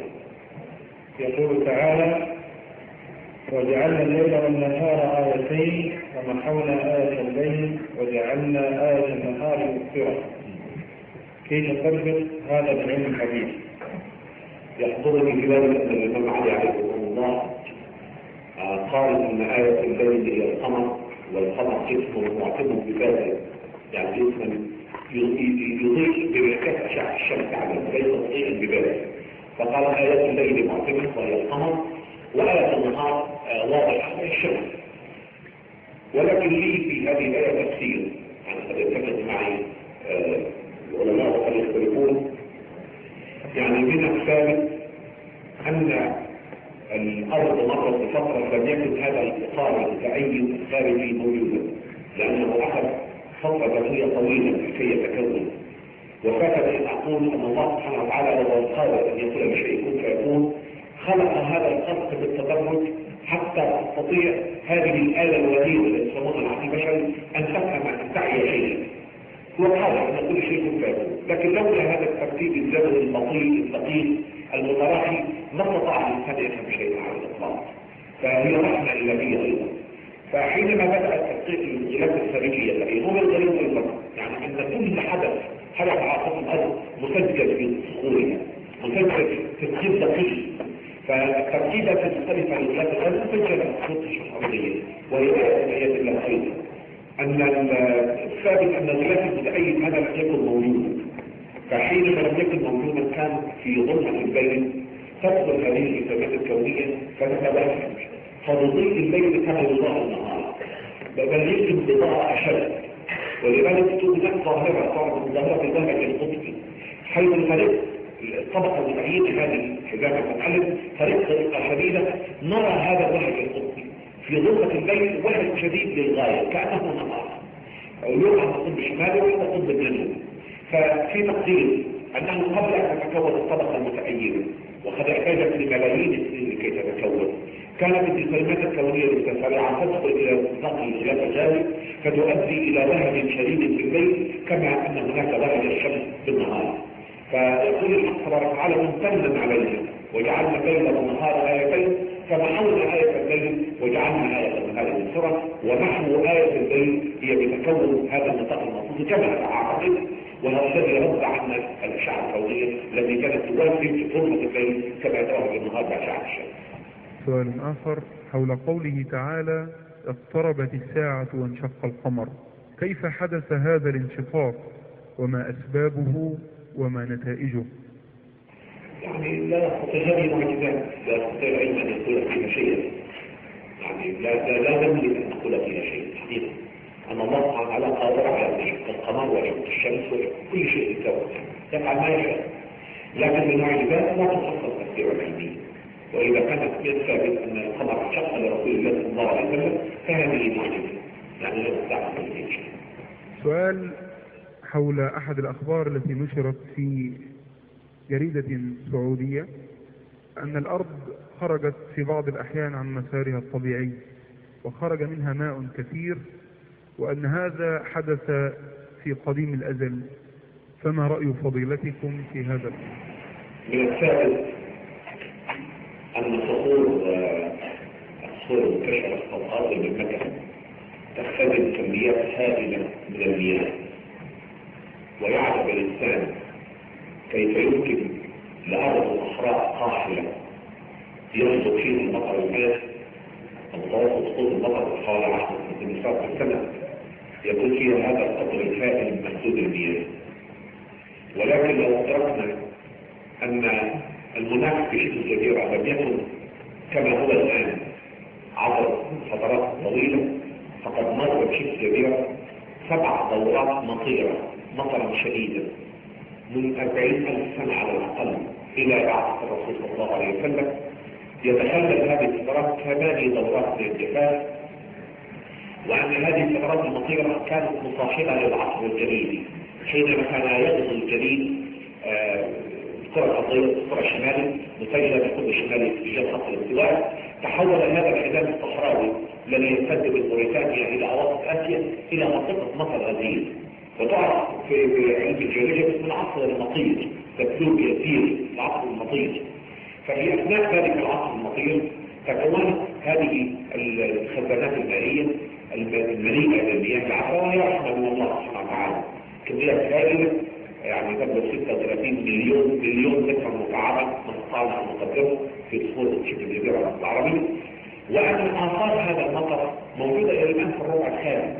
يقول تعالى: وجعلنا الليل والنهار آيتين ومحونا آية الليل وجعلنا آية النهار مبصرة. كيف نفرق هذا العلم الحديث؟ يحضرني في ذلك أن الإمام علي عليه الله قال أن آية الليل هي القمر، والقمر جسم معتم بذاته، يعني جسم يضيء بانعكاس أشعة الشمس عليه ليس مضيئا بذاته. فقال آية الليل معتمة وهي القمر، وآية النهار واضحة وهي الشمس. ولكن لي في هذه الآية تفسير، يعني قد يتفق معي العلماء وقد يختلفون. يعني من الثابت أن الأرض مرت بفترة لم يكن هذا الإطار التعين الخارجي موجودا، لأنه أخذ فترة زمنية طويلة لكي يتكون. وفاتت أن أقول أن الله سبحانه وتعالى هو القادر أن يقول بشيء يكون فيكون، خلق هذا الخلق بالتدرج حتى تستطيع هذه الآلة الوحيدة التي يسمونها العقل البشري أن تفهم أن تعي شيئا. هو قادر أن كل شيء يكون فيكون، لكن لولا هذا الترتيب الزمني البطيء الدقيق المتراخي ما استطاع الإنسان يفهم شيئا على الإطلاق. فهي رحمة إلهية أيضا. فحينما بدأ التدقيق للمجالات الخارجية التي هو الغريب أيضا، يعني أن كل حدث حدث على سطح الأرض مسجل في صخورها، مسجل في تسجيل دقيق. فالتركيبة تختلف عن الغلاف الأرض مسجلة في الخطوط الشخصية، وهي آية من آيات الله أيضا. أن الثابت أن الغلاف المتأيد هذا لم يكن موجودا، فحينما لم يكن موجودا كان في ظلمة الليل تفضل هذه الإثباتات الكونية فتتباشر، فضوء الليل كان يضاء النهار، بل يمكن بضاء أشد. ولذلك توجد ظاهرة صارت ظاهرة المنهج القطبي، حيث الفريق الطبقة المتعينة هذه حزام المتعلم فريق طريقة شديدة نرى هذا الوحي القطبي في ظلمة الليل وحي شديد للغاية كأنه نهار، ويوم أن نقوم بشماله ونقوم بالجنوب. ففي تقدير أنه قبل أن تتكون الطبقة المتعينة وقد احتاجت لملايين السنين لكي تتكون، كانت الكلمات الكونية المتسارعة تدخل إلى نطاق الخلاف ذلك فتؤدي إلى وهج شديد في الليل كما أن هناك وهج الشمس بالنهار. فيقول الحق تبارك وتعالى ممتنا علينا وجعلنا الليل والنهار آيتين فمحونا آية الليل وجعلنا آية النهار مبصرة، ونحو آية الليل هي بتكون هذا النطاق المقصود كما أعتقد، وهو الذي يرد عنا الأشعة الكونية التي كانت توافي في ظلمة الليل كما توافي النهار بأشعة الشمس. سؤال آخر حول قوله تعالى اقتربت الساعة وانشق القمر، كيف حدث هذا الانشقاق وما أسبابه وما نتائجه؟ يعني لا يستطيع هذه معجزات، لا يستطيع العلم أن يقول فيها شيئا، يعني لا لا لا نملك أن نقول فيها شيء حقيقة. أن الله سبحانه وتعالى قادر على أن يشق القمر ويشق الشمس وكل شيء يتكون يفعل ما يشاء، لكن المعجزات لا تخصص التفسير العلمي. وإذا كانت ثابت أن القمر انشق لرسول الله صلى الله عليه وسلم فهذه معجزة، يعني لا نستطيع أن شيء. سؤال حول أحد الأخبار التي نشرت في جريدة سعودية أن الأرض خرجت في بعض الأحيان عن مسارها الطبيعي وخرج منها ماء كثير، وأن هذا حدث في قديم الأزل، فما رأي فضيلتكم في هذا الأمر؟ من الثابت أن صخور الصخور المكشفة في الأرض بالمكة تختزن كميات هائلة من المياه، ويعجب الإنسان كيف يمكن لأرض صحراء قاحلة يصدق فيه المطر الماء المتوسط طول المطر حوالي عشرة سنتيمتر في السنة يكون فيها هذا القدر الهائل من محدود المياه. ولكن لو أدركنا أن المناخ في شبه الجزيرة لم يكن كما هو الآن عبر فترات طويلة، فقد مر بشبه الجزيرة سبع دورات مطيرة مطرا شديدا من أربعين ألف سنة على الأقل إلى بعثة الرسول صلى الله عليه وسلم، يتخلل هذه الفترات ثماني دورات من الجفاف، وأن هذه الفترات المطيرة كانت مصاحبة للعصر الجليدي حينما كان يغزو الجليد الكرة الأرضية الكرة الشمالي مسيلة بقطب الشمالي في جهة خط الاستواء، تحول هذا الحزام الصحراوي الذي يمتد من موريتانيا إلى أوسط آسيا إلى منطقة مصر الغزير، وتعرف في علم الجيولوجيا باسم العصر المطير، تبلوغ يسير العصر المطير. ففي أثناء ذلك العصر المطير تكونت هذه الخزانات المائية المليئة بالمياه العذبة، وهي رحمة من الله سبحانه وتعالى كميات هائلة يعني تبلغ ستة وثلاثين مليون مليون متر مكعب من استطعنا أن نقدمه في صخور شبه الجزيرة العربية، وأن آثار هذا المطر موجودة إلى الآن في الربع الخالي.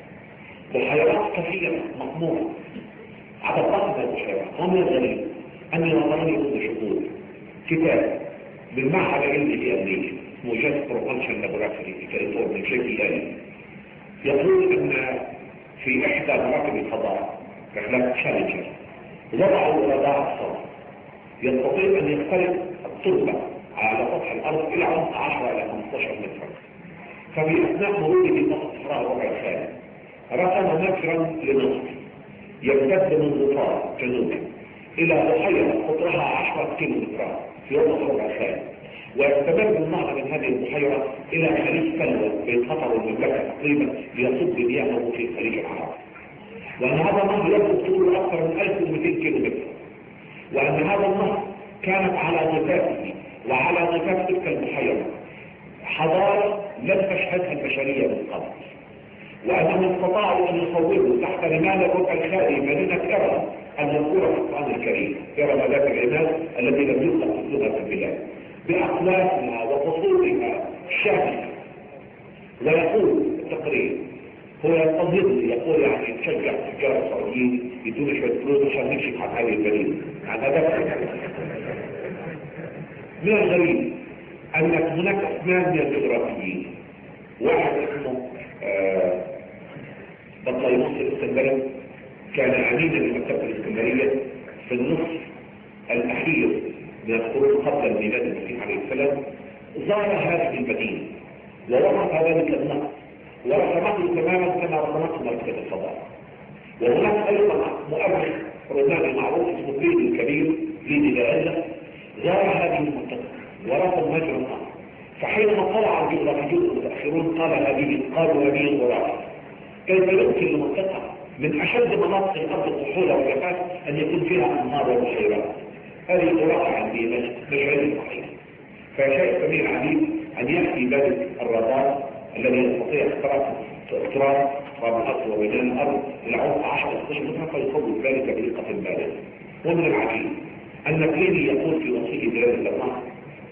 بحيرات كثيرة مطموعة على ضغط البحيرات. ومن الغريب أن نظرني منذ شهور كتاب بالمعهد العلمي في أمريكا اسمه جاز بروفانشن لابوراتوري في كاليفورنيا جي بي آل، يقول أن في إحدى مراكب الفضاء رحلات تشالنجر وضعوا رادار صوت يستطيع أن يخترق التربة على سطح الأرض إلى عمق عشرة إلى خمسة عشر متر. ففي أثناء مروره في سطح الصحراء الربع الخالي رسم مجرا لنصر يمتد من غطاء جنوبا إلى بحيرة قطرها عشرة كيلومترات في وسط الربع الخالي، ويستمر النهر من هذه البحيرة إلى خليج سلوى بين قطر والمملكة تقريبا ليصب مياهه في خليج العرب، وأن هذا النهر يبلغ طوله أكثر من ألف ومئتين كيلومتر، وأن هذا النهر كانت على ضفافه وعلى ضفاف تلك البحيرة حضارة لم تشهدها البشرية من قبل، وأنهم استطاعوا أن يصوروا تحت رمال الربع الخالي مدينة إرم المذكورة في القرآن الكريم، إرم ذات العماد التي لم يخلق مثلها في البلاد بأقواسها وقصورها الشاملة. ويقول التقرير هو يستظل يقول يعني تشجع التجار السعوديين يدون شوية فلوس عشان نكشف عن هذه البلد. عن هذا من الغريب أن هناك اثنان من الجغرافيين، واحد اسمه آه بطليموس الاسكندري كان عميدا لمكتبة الاسكندرية في النصف الأخير من القرون قبل الميلاد المسيح عليه السلام. زار هذه المدينة ورفض ذلك النقد ورسمته تماما كما رسمته مكتبة الفضاء. وهناك أيضا مؤرخ روماني معروف اسمه بليدي الكبير، بليدي العزة، زار هذه المنطقة ورسم مجرى النهر. فحينما طلع الجغرافيون المتأخرون قال هذه قالوا هذه الغرافة. كيف يمكن لمنطقة من أشد مناطق الأرض كحولة وجفاف أن يكون فيها أنهار وبحيرات؟ هذه الغرافة عندي مش علم صحيح. فشيء جميل عجيب أن يأتي ذلك الرادار الذي يستطيع اختراق اختراق اختراق الأرض وبناء الأرض إلى عمق عشرة إلى اثناشر متر فيصور ذلك بدقة بالغة. ومن العجيب أن بليني يقول في وصيه بلاد النهر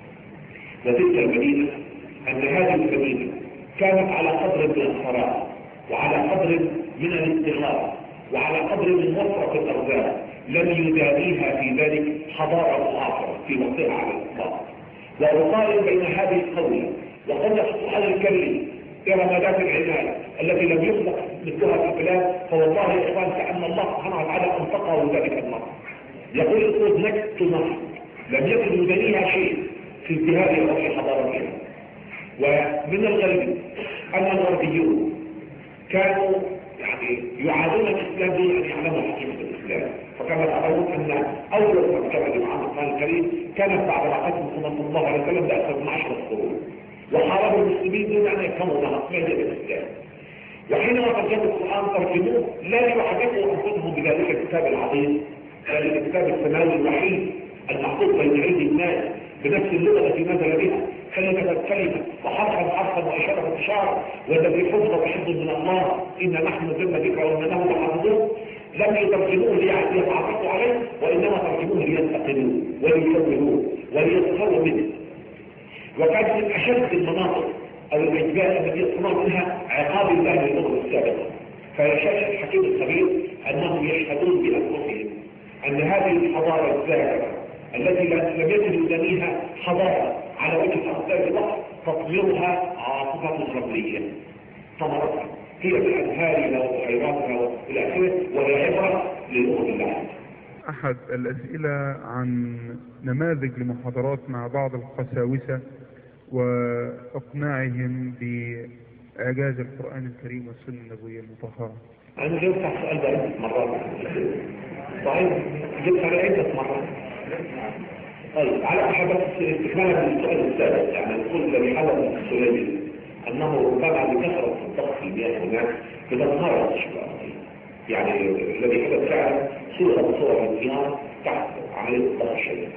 وتلك المدينة أن هذه المدينة كانت على قدر من الثراء وعلى قدر من الازدهار وعلى قدر من وفرة الأرزاق لم يدانيها في ذلك حضارة معاصرة في وقتها على الإطلاق. وأقارن بين هذه القولة وقولة السؤال الكريم إرم ذات العناية التي لم يخلق مثلها في البلاد، فوالله يا إخوان كأن الله سبحانه وتعالى أنطقه ذلك النصر. يقول الأستاذ نكت نصر لم يكن يدانيها شيء في ازدهارها وفي حضارتها. ومن الغريب أن الغربيون كانوا يعني يعادون الإسلام دون أن يعلموا حقيقة الإسلام، فكما تعلمون أن أول مكتبة لمعهد القرآن الكريم كانت بعد وفاة صلى الله عليه وسلم بأكثر من عشرة قرون، وحاربوا المسلمين دون أن يفهموا مهمية الإسلام. وحينما ترجموا القرآن ترجموه لا يعرفوا أنفسهم بذلك الكتاب العظيم، ذلك الكتاب السماوي الوحيد المحفوظ بين أيدي الناس بنفس اللغة التي نزل بها، كلمة كلمة وحرفا حرفا وإشارة إشارة، والذي حفظ بحفظ من الله إن نحن نزلنا ذكر وإن له لحافظون. لم يترجموه ليتعرفوا عليه، وإنما ترجموه لينتقلوه وليسوروه وليظهروا منه. وكانت من أشد المناطق أو الأجزاء التي يصنعوا منها عقاب الله للأمم السابقة. فيشاهد الحكيم الخبير أنهم يشهدون بأنفسهم أن هذه الحضارة الزاهرة التي لم يكن يدانيها حضارة على وجه الأرض الوقت تطمرها عاصفة رملية ثمرتها هي بأنهارها وبحيراتها إلى آخره، وهي عبرة للأمم اللاحقة. أحد الأسئلة عن نماذج لمحاضرات مع بعض القساوسة وإقناعهم بإعجاز القرآن الكريم والسنة النبوية المطهرة. أنا جبت على السؤال ده عدة مرات. طيب جبت على عدة مرات. طيب على حبة استكمالا للسؤال السابق، يعني نقول الذي حدث السلامي أنه ربما بكثرة الضغط في المياه هناك بتظهر الأشباه. يعني الذي حدث فعلا صورة بصورة الانهيار تحت عملية الضغط الشديد.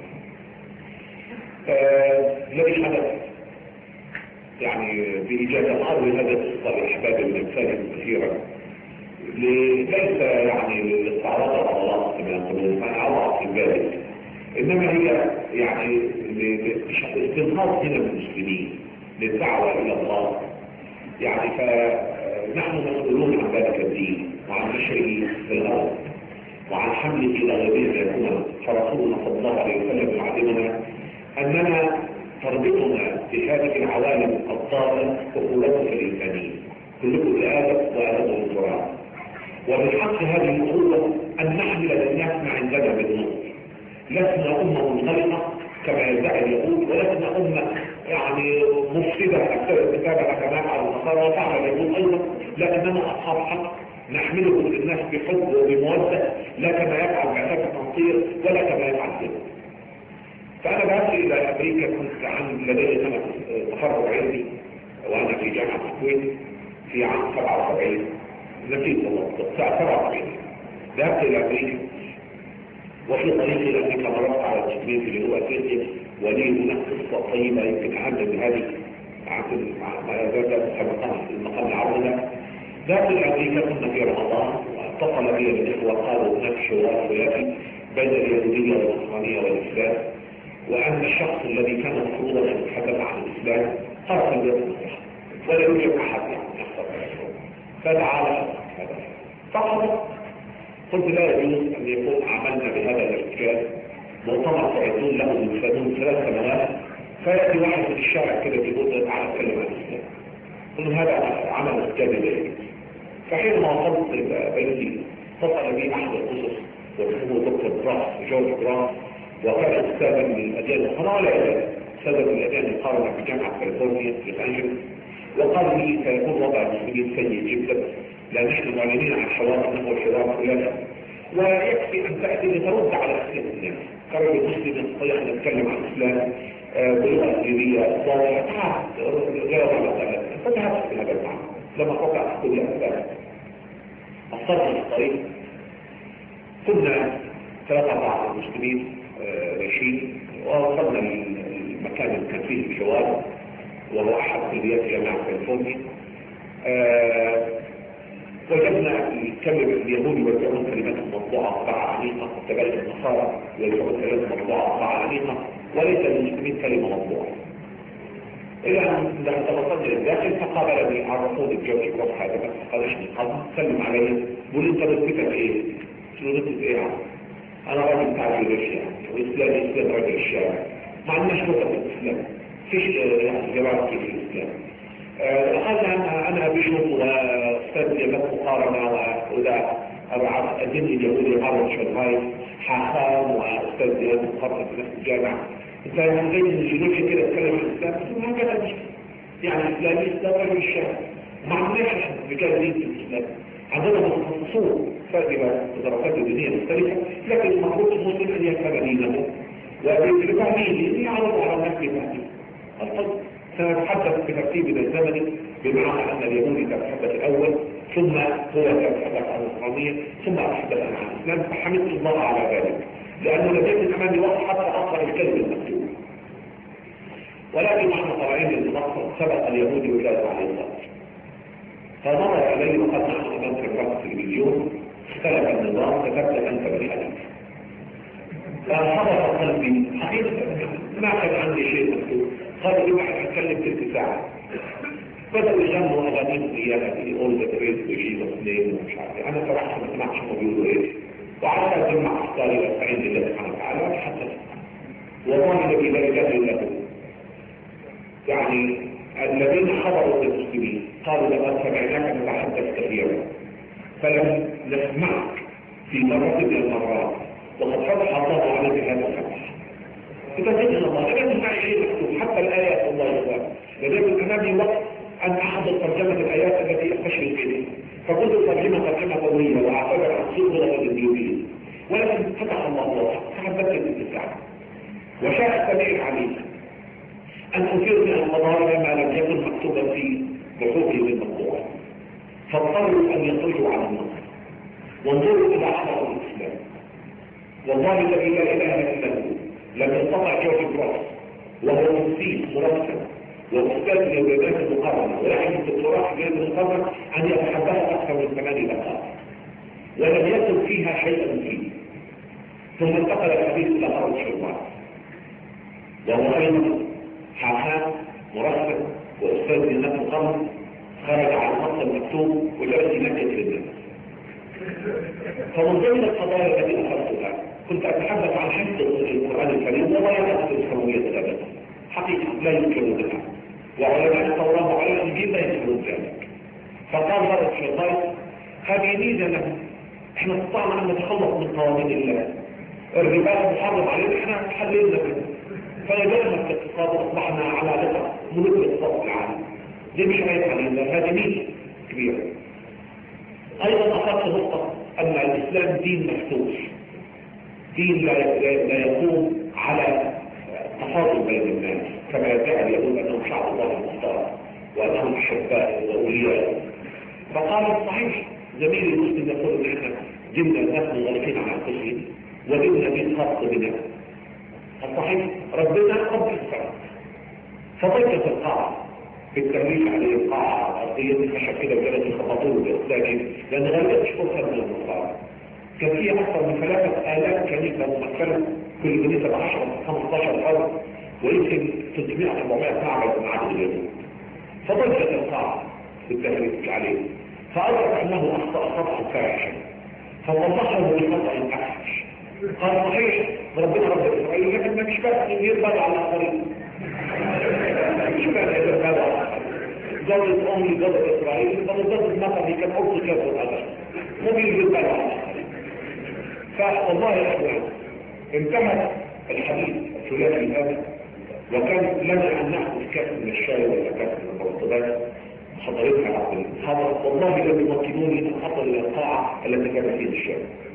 الذي حدث يعني بإجازة أروي هذا القصة لأحباب الإنسان كثيرا ليس يعني للاستعراض على الله كما يقولون، أنا أضع في ذلك، إنما هي يعني استنهاض هنا المسلمين للدعوة إلى الله. يعني فنحن مسؤولون عن ذلك الدين وعن نشره في الأرض وعن حمله إلى غيرنا يكون، فرسولنا صلى الله عليه وسلم يعلمنا أننا تربطنا بهذه العوالم الضالة وقوتها الإنسانية، كلكم لآدم وآدم التراب، ومن حق هذه القوة أن نحمل للناس ما عندنا بالنور. لسنا أمة منغلقة كما يدعي اليهود، ولسنا أمة يعني مفسدة أكثر الكتابة كما يفعل النصارى وفعل اليهود أيضا، لكننا أصحاب حق نحمله للناس بحب وبمودة، لا كما يفعل بعثات تنصير ولا كما يفعل اليهود. فأنا ذهبت إلى أمريكا، كنت عن لدي سنة تخرج عندي وأنا في جامعة الكويت في عام سبعة وسبعين، نسيت والله ساعة سبعة وسبعين. ذهبت إلى أمريكا، وفي طريقي إلى أمريكا مررت على التسمية في جنوب أفريقيا، ولي هناك قصة طيبة يمكن أهم من هذه ما زالت سبقنا في المقام العربي. ذهبت إلى أمريكا، كنا في رمضان، واتصل بي الإخوة قالوا هناك حوار ثلاثي بين اليهودية والنصرانية والإسلام، وأن الشخص الذي كان مفروضا أن يتحدث عن الإسلام خرج من المسرح ولا يوجد أحد يحصل عليه، فدعا له هذا فقط. قلت لا يجوز أن يكون عملنا بهذا الارتكاب مؤتمر تعدون له المسلمون ثلاث سنوات، فيأتي واحد في الشارع كده يقول تعالى اتكلم عن الإسلام. قلت هذا عمل ارتكاب ذلك، فحينما وصلت بيتي اتصل بي احد القصص واسمه دكتور براس جورج براس، وكان استاذا من الاديان القرآن لا يزال استاذا من الاديان القرآن في جامعه كاليفورنيا في لوس انجلوس، وقال لي سيكون وضع المسلمين سيء جدا، لا نحن معلنين عن حوار انه الحوار كلنا، ويكفي ان تاتي لترد على اسئله الناس. كرجل مسلم يستطيع ان يتكلم عن الاسلام بلغه انجليزيه واضحه غير على فذهبت في هذا المعنى. لما قطعت كل اسباب اصرنا الطريق، كنا ثلاثة أربعة مسلمين ماشيين ووصلنا المكان اللي كان فيه الجوار وهو أحد كليات جامعة كاليفورنيا. أه وجدنا الكلمة اليهود يرجعون كلمات مطبوعة أربعة عميقة، كذلك النصارى يرجعون كلمات مطبوعة أربعة عميقة، وليس للمسلمين كلمة مطبوعة. إلى أن وصلنا للداخل فقابلني عرفوني بجوجي بروس هذا بس قال إحنا قبل سلم علي بقول أنت بتفكر إيه؟ شنو إيه؟ أنا راجل بتاع جيولوجيا وإسلامي إسلام راجل الشارع، ما عندناش لغة في الإسلام، فيش يعني جواب في الإسلام. أخذنا أنا أنا بشوف وأستاذ يمت مقارنة وإذا أبعث أدين اليهودي عرض شرهاي حاخام وأستاذ يمت مقارنة في نفس الجامعة. فهم زي الجيولوجيا كده تتكلم عن الإسلام وهكذا مش يعني إسلامي إسلام راجل الشارع، ما عندناش رجال دين في الإسلام، عندنا متخصصون فائدة دراسات دينية مختلفة، لكن المفروض المسلم أن يفهم دينه وبفهمه يعرض على الناس بفهمه. القصد سنتحدث بترتيبنا الزمني بمعنى أن اليهودي تتحدث الأول ثم هو يتحدث عن الإسلامية ثم أتحدث عن الإسلام، فحمدت الله على ذلك لأنه لم يكن أمامي وقت حتى أقرأ الكلمة المكتوبة. ولكن نحن طالعين للمقصد سبق اليهودي ولاده عليه الصلاة فنظر إليه وقد نحن أمام كاميرات التلفزيون اختلف النظام كتبت أنت بالحديث. فحضر قلبي حقيقة ما كان عندي شيء مكتوب، قالوا لي واحد هتكلم تلك ساعة، بدأوا يغنوا أغانيهم إياها في أول ذا تريد وجيزة اثنين ومش عارف. أنا صراحة ما سمعتش هم بيقولوا إيه، وعلى أجمع أفكاري وأستعين بالله سبحانه وتعالى وأتحدث. والله الذي لا إله إلا هو يعني الذين حضروا المسلمين قالوا لقد سمعناك تتحدث كثيرا فلم نسمعك في مرة من المرات وقد فتح الله عليك هذا الفتح. فتجد الله لم يسمع شيء مكتوب حتى الآيات الله يقول لديكم أمامي وقت أن أحضر ترجمة الآيات التي أستشهد فيها، فقلت ترجمة ترجمة طويلة وأعتبر عن صورة الإنجليزية، ولكن فتح الله الله تحدثت بالتسعة. وشاء السميع العليم أن أثير من القضايا ما لم يكن مكتوبا في بحوثهم المطبوعة، فاضطروا أن يخرجوا عن النص وانظروا إلى أعضاء الإسلام. والله الذي لا إله إلا هو لم يستطع جورج براس وهو مفتي مرسل وأستاذ للولايات المقارنة ويحمل الدكتوراه في الولايات المقارنة أن يتحدث أكثر من ثمان دقائق ولم يكن فيها شيئا مفيد، ثم انتقل الحديث إلى أرض شوال وهو أيضا حاخام مرسل وأستاذ للناس القرن، خرج على النص المكتوب وجلس ينكت للناس. فمن ضمن القضايا التي أخذتها كنت أتحدث عن حفظ القرآن الكريم وضياعات الإسلامية أبدا، حقيقة لا يمكن ذلك، وعلماء التوراة وعلى الإنجيل لا يمكن ذلك. فقال مرة الشيطان هذه ميزة له، احنا استطعنا أن نتخلص من قوانين الله، الربا محرم علينا احنا حللنا كده، فيجعلنا في الاقتصاد واصبحنا على لقى ملوك الاقتصاد العالم. دي مش عيب علينا، هذه ميزة كبيرة. أيضا أخذت نقطة أن الإسلام دين مفتوح، دين لا لا يقوم على تفاضل بين الناس كما يدعي اليهود أنهم شعب الله المختار وأنهم أحباء وأولياء. فقال صحيح زميلي المسلم يقول ان احنا جبنا الناس منغلقين على انفسهم وجبنا دين خاص بنا. الصحيح ربنا قبل الفرق فضيقت القاعة بالتمريح عليه القاعة الأرضية خشب كده وجلت الخطاطور بالإسلام لأن غالبا مش فرصة من النصارى. كان فيه أكثر من ثلاثة آلاف كنيسة ممثلة كل كنيسة بعشرة خمستاشر فرد ويمكن ستمائة أربعمائة معبد معبد اليهود. فضيقت القاعة بالتمريح عليه فأدرك أنه أخطأ خطأ فاحشا فوضحه بخطأ أفحش. قال صحيح ربنا رب إسرائيل لكن ما مش بس يرضى على الآخرين، مش بس يرضى على الآخرين. God is only God of Israel, but it doesn't matter, he can also care for والله يا اخوان انتهى الحديث الثلاثي هذا، وكان لنا ان ناخذ كاس من الشاي ولا كاس من المرطبات حضرتها بعد الحضر، والله لم يمكنوني ان اصل الى القاعه التي كان فيها الشاي.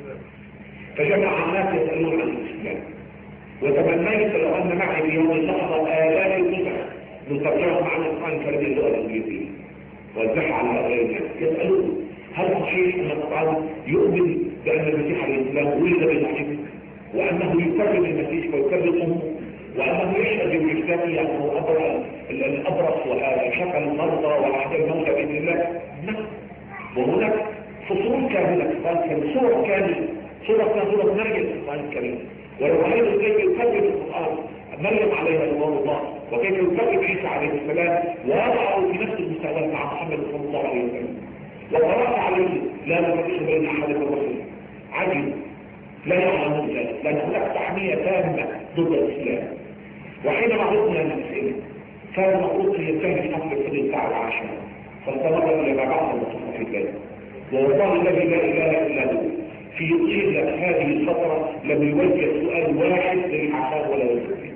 فجمع الناس يسالون عن الاسلام، وتمنيت لو ان معي في يوم اللحظه الاف النسخ نترجمهم عن القران الكريم للغه الانجليزيه وزعها على هؤلاء الناس يسالون هل صحيح ان القران يؤمن بان المسيح عليه السلام ولد بالمسيح وانه يكرم المسيح ويكرم امه وانه يشهد بالاسلام انه الابرص وشفى المرضى واحد الموتى باذن الله؟ نعم. وهناك فصول كامله في القران الكريم، صور كامله، صوره صوره مريم في القران الكريم، ولو راينا كيف يكرم القران مريم عليها رضوان الله وكيف يكرم عيسى عليه السلام ووضعه في نفس المستوى مع محمد صلى الله عليه وسلم، وقرات عليه لا نفرق بين احد الرسل عجيب لا يعلمون ذلك، لان هناك تحميه تامه ضد الاسلام. وحينما عرضنا الاسئله كان المفروض ان ينتهي الحفل الفضل بتاع العشاء، فاستمر الى ما بعد المنتصف الليل، والله الذي لا اله الا هو في طيله هذه الفتره لم يوجه سؤال واحد للعشاء ولا للفضل.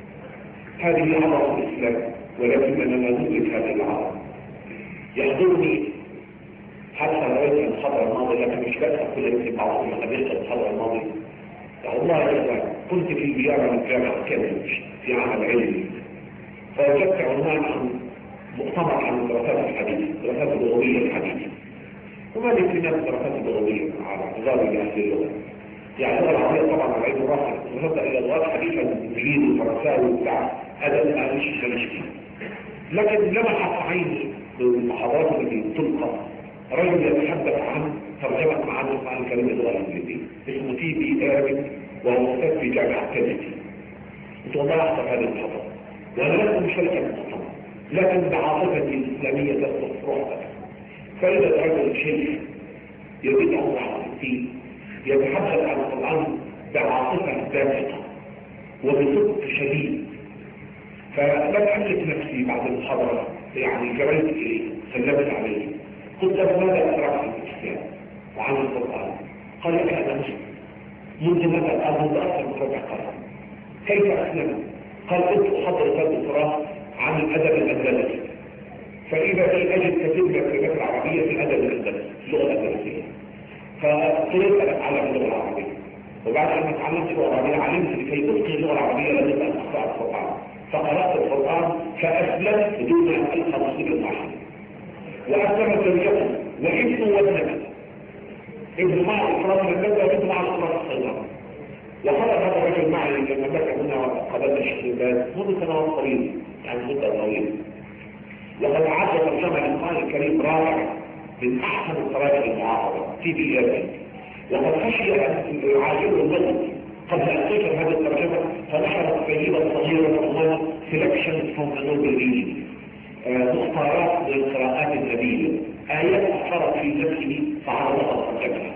هذه عبره الاسلام، ولكننا لا ندرك هذه العبره. يحضرني حتى رأيت الخبر الماضي، لكن مش بس كل يمكن بعضهم قبلت الخبر الماضي. والله يا إخوان كنت في زيارة من جامعة كامبريدج في عام علمي، فوجدت عنوان عن مؤتمر عن الدراسات الحديثة، الدراسات اللغوية الحديثة. وما لي في نفس الدراسات اللغوية على اعتبار لأهل اللغة. يعني اللغة العربية طبعا على عيد الرافع ونبدأ إلى لغات حديثة الإنجليزي والفرنساوي وبتاع هذا ما مش خليش فيه. لكن لمحت عيني بالمحاضرات التي تلقى رجل يتحدث عن ترجمة معاني القرآن الكريم باللغة الإنجليزية اسمه تي بي إيرفين وهو أستاذ في جامعة كامبريدج. كنت والله أحضر هذه المحاضرة وأنا لست مشاركا بالمحاضرة، لكن بعاطفتي الإسلامية تصرف روحها. فإذا رجل شيخ يريد عمر عاطفتي يتحدث عن القرآن بعاطفة دافئة وبصدق شديد، فلم أملك نفسي بعد المحاضرة، يعني جريت إليه سلمت عليه قلت له ماذا أدرك عن الإسلام وعن القرآن؟ قال لك أنا مسلم منذ متى؟ قال منذ أكثر من ربع قرن. كيف أسلم؟ قال كنت أحضر الدكتوراه عن الأدب الأندلسي، فإذا في أجد كثير من الكلمات العربية في الأدب الأندلسي اللغة الأندلسية، فاضطريت أن أتعلم اللغة العربية. وبعد أن تعلمت اللغة العربية علمت لكي تلقي اللغة العربية لازم أن أقرأ القرآن، فقرأت القرآن فأسلمت بدون أن ألقى مصيبة واحدة. وأسلم زوجته وابنه وابنته، ابن مع الإفراط من النبي وابن مع الإفراط الصغيرة. وخرج هذا الرجل معي لما ذكر هنا قبل الشهادات منذ سنوات طويلة، يعني مدة طويلة. وقد عاد ترجمة للقرآن الكريم رائع من أحسن الطرائق المعاصرة في بيئته، وقد خشي أن يعاجبه الموت قبل أن تنشر هذه الترجمة، فنشرت كتيبة صغيرة عنوان Selections from the Noble Reading، مختارات للقراءات النبية، آيات أثرت في نفسه فعرضها الترجمة.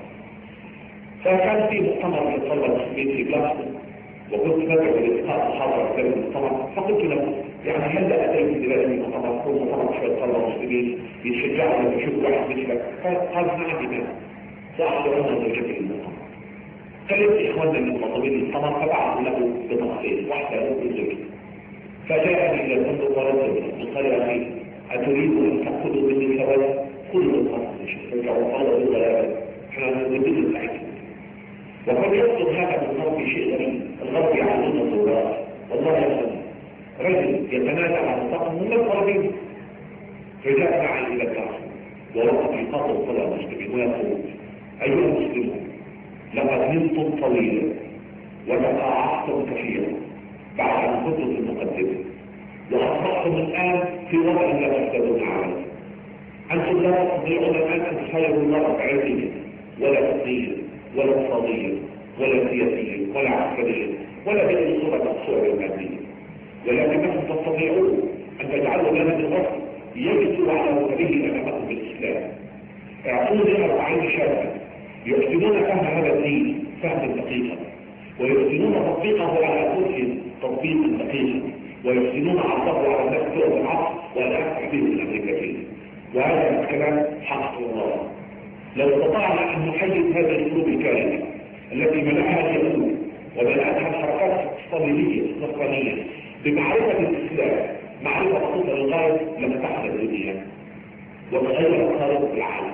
فكان في مؤتمر للطلبة المسلمين في جلاسكو، وكنت بدعو لإلقاء محاضرة في المؤتمر، فقلت له يعني هل أتيت إلى المؤتمر؟ هو مؤتمر شوية طلبة مسلمين يشجعوا أن يشوفوا واحد مثلك؟ قال نعم بما وأحضر أنا زوجتي المؤتمر. كلمت إخواننا المنظمين للمؤتمر فبعثوا له بطاقتين، واحدة له وزوجته. فجاءني إلى الفندق ورجل وقال لي أتريد أن تأخذوا مني ثواب؟ كل القرآن فرجعوا طلبوا الغلابة احنا نريد السعيد. وقد يصدق هذا من الغرب شيء غريب، الغرب يعلمون الصورات. والله يسلم رجل يتنازع عن الطاقم من الغربين، فجاء معي إلى الدار ووقف يقاطع الطلبة المسلمين ويقول أيها المسلمون لقد نمتم طويلا وتقاعدتم كثيرا بعد أن كنتم في المقدمة، وأصبحتم الآن في وضع لا تهتدون عليه. أنتم لا تستطيعون الآن أن تخيروا الله علميا ولا تقنيا ولا اقتصاديا ولا سياسيا ولا عسكريا ولا بأي صورة مقصورة مادية، ولكنكم تستطيعون أن تجعلوا لنا الوقت يجب على وجهه أمامكم بالإسلام. اعطوني أربعين شابا يحسنون فهم هذا الدين فهما دقيقا، ويحسنون تطبيقه على أنفسهم تطبيقا دقيقا، ويحسنون عرضه على الناس دول العصر ولا أكثر به من الأمريكتين. وهذا الكلام حق الله. لو استطعنا أن نحيز هذه القلوب الكارثة التي منعها اليهود ومنعتها الحركات الصليبية النصرانية بمعرفة الإسلام معرفة بسيطة للغاية لم تحدث الدنيا وتغير خارطة العالم.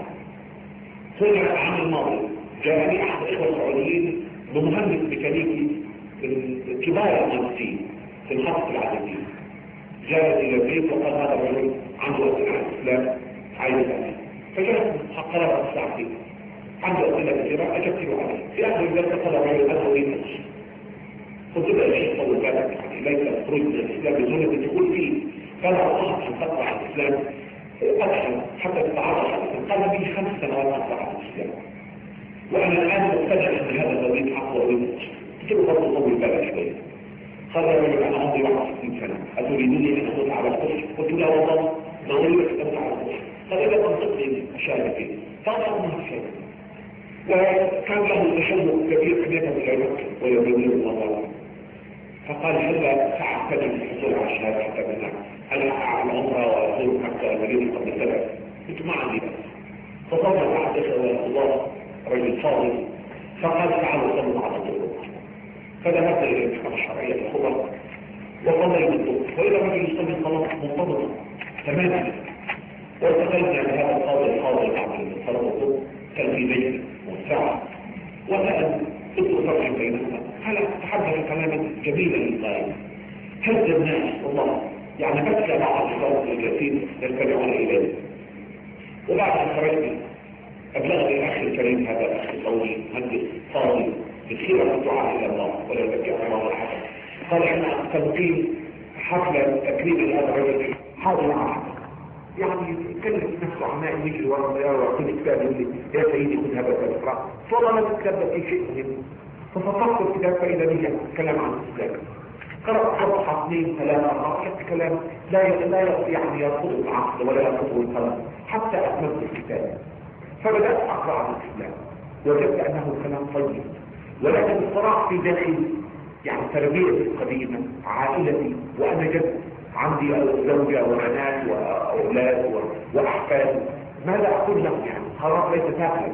سمع عام الماضي جاءني أحد الإخوة السعوديين بمهندس ميكانيكي من كبار المهندسين في الخط العالمي، جاء إلى البيت وقال هذا الرجل عنده أسئلة عن الإسلام عايز أسئلة، فجلس قرار ساعتين عنده أسئلة كثيرة أجبت له عليه. في آخر الجلسة قال الرجل أنا أريد أمشي. قلت له يا شيخ طول بالك، يعني ليس الخروج من الإسلام بدون أن تقول فيه قال الله أن تقرأ عن الإسلام أكثر حتى تتعرض على الإسلام. قال لي خمس سنوات أقرأ عن الإسلام وأنا الآن مقتنع أن هذا الذي حق وأريد أمشي. قلت له برضه طول بالك شوية. قال يا رجل أنا أمضي واحد وستين سنة أتريدني أن أموت على الكفر؟ قلت له والله ما أريد أن أموت على الكفر. قال إذا تنطقني أشارك فيه فأصاب من الشيء. وكان له تشوق كبير أن يذهب إلى مكة ويبنيه النظر، فقال هلا ساعة تجد الحصول على الشهادة حتى بناء أنا أعمل عمرة وأزور مكة المدينة قبل سنة. قلت ما عندي بس. فصلنا بعد الله رجل فاضل فقال تعالوا صلوا على الظهر. فذهبت إلى المحكمة الشرعية الخبر وصلينا الظهر، وإذا رجل يصلي صلاة منتظمة تماما. والتقينا بهذا القاضي الفاضل عبد صلاة الظهر كان في بيت والساعة وسأل ادخل فرج بينهما. هل تحدث كلاما جميلا للغاية هز الناس والله، يعني بكى بعض الصوت الكثير يستمعون إليه. وبعد أن خرجت أبلغني أخي الكريم هذا الأخ القوي مهندس فاضل بخيرة الدعاء إلى الله ولا يبكي الله أحد. قال احنا تنقيم حفلة تكريم لهذا الرجل حاضر عام، يعني يكلف نفسه عمال يجري ورا الطيارة ويعطيني كتاب يقول لي يا سيدي خذ هذا الكتاب. والله ما تتكلم في شيء مهم. ففتحت الكتاب فإذا به كلام عن الإسلام. قرأت صفحة اثنين ثلاثة أربعة كلام لا لا يعني يرفض العقل ولا يرفض القلم حتى أكملت الكتاب. فبدأت أقرأ عن الإسلام وجدت أنه كلام طيب، ولكن الصراع في داخلي يعني تربيتي القديمة عائلتي وأنا جد عندي زوجة وبنات وأولاد وأحفاد، ماذا أقول لهم؟ يعني قرار ليس سهلا.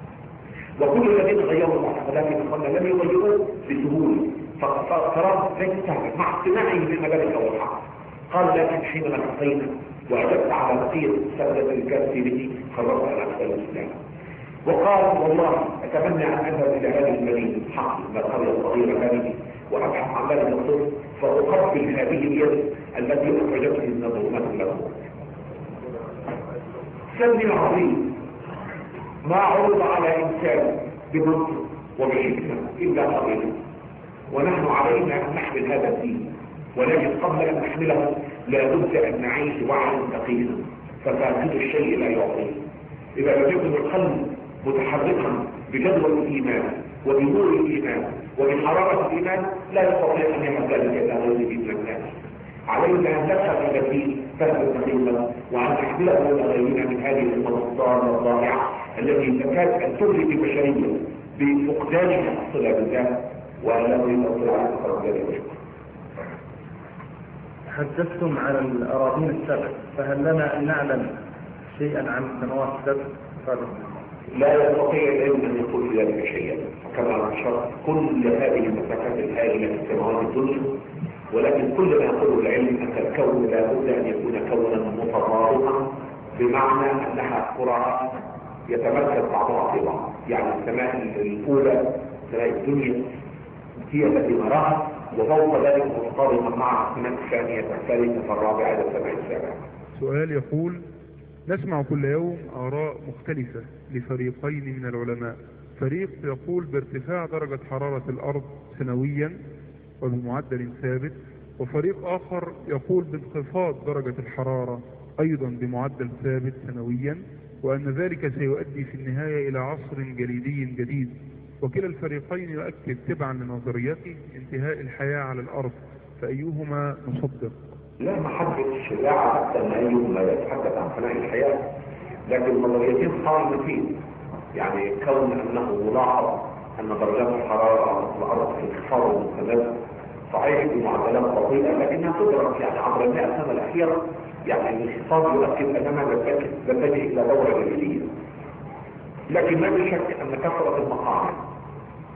وكل الذين غيروا المعتقدات في إخواننا لم يغيروه بسهولة، فقرار ليس سهلا مع اقتناعي بمبادئ والحق. قال لكن حينما التقينا وأجبت على بقية السادة الكافي به قررت أن أدخل الإسلام. وقال والله أتمنى أن أذهب إلى هذه المدينة حق القرية الصغيرة هذه وأبحث عن بلد الطب فأقبل هذه اليد التي أخرجتني من ظلمات له. سلم عظيم ما عرض على إنسان بمنطق وبحكمة إلا قليلا، ونحن علينا أن نحمل هذا الدين، ولكن قبل أن نحمله لابد أن نعيش وعيا دقيقا، ففاقد الشيء لا يعطيه. إذا لم يكن القلب متحركا بجدوى الإيمان وبنور الإيمان وبحرارة الإيمان لا يستطيع أن يعمل ذلك إلا غير دين الناس. علينا أن نفهم إلى الدين فهما دقيقا وأن نحمله إلى غيرنا من هذه الأمة الضالة الضائعة التي تكاد أن تهلك البشرية بفقدانها الصلة بالله. وأن لا أريد أن أقول على أكثر ذلك وشكرا. حدثتم عن الأراضين السبع، فهل لنا أن نعلم شيئا عن السماوات السبع؟ لا يستطيع العلم أن يقول في ذلك شيئا كما أشرت كل هذه المسافات الهائلة في السماوات الدنيا، ولكن كل ما يقوله العلم أن الكون لا بد أن يكون كونا متطابقا، بمعنى أنها قرى يتمثل بعضها في بعض. يعني السماء الأولى سماء الدنيا هي التي نراها، وفوق ذلك متطابقا مع السماء الثانية الثالثة الرابعة إلى السماء السابعة. سؤال يقول: نسمع كل يوم آراء مختلفة لفريقين من العلماء، فريق يقول بارتفاع درجة حرارة الأرض سنويا وبمعدل ثابت، وفريق آخر يقول بانخفاض درجة الحرارة أيضا بمعدل ثابت سنويا، وأن ذلك سيؤدي في النهاية إلى عصر جليدي جديد. وكلا الفريقين يؤكد تبعا لنظريته انتهاء الحياة على الأرض، فأيهما نصدق؟ لا محدش لا حتى أن أيهما يتحدث عن فناء الحياة، لكن النظريتين قائمتين. يعني كون أنه ملاحظ أن درجات الحرارة على الأرض في انخفاض مستمر صحيح بمعدلات بطيئة، لكنها تدرك يعني عبر المئة سنة الأخيرة. يعني الانخفاض يؤكد أننا نتجه إلى دورة جديدة. لكن ما بشك أن كثرة المقاعد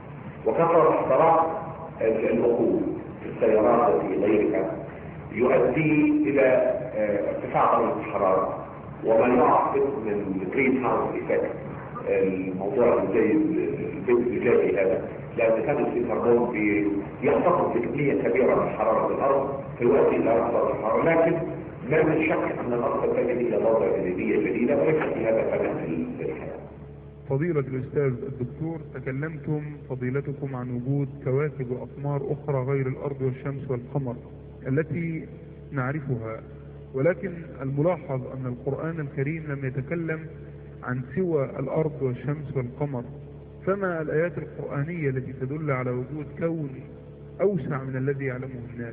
وكثرة احتراق الوقود في السيارات وفي غيرها يؤدي إلى ارتفاع درجة الحرارة وما يعقد من جرين هاوس إيفكت، الموضوع زي البيت الزجاجي هذا، لأن ثاني الكربون بيحتفظ بكمية كبيرة من حرارة الأرض فيؤدي إلى ارتفاع الحرارة. لكن ما من شك أن الأرض تحتاج إلى دورة جديدية جديدة وليس في هذا فقط في الحياة. فضيلة الأستاذ الدكتور، تكلمتم فضيلتكم عن وجود كواكب وأقمار أخرى غير الأرض والشمس والقمر التي نعرفها، ولكن الملاحظ أن القرآن الكريم لم يتكلم عن سوى الأرض والشمس والقمر، فما الآيات القرآنية التي تدل على وجود كون أوسع من الذي يعلمه الناس؟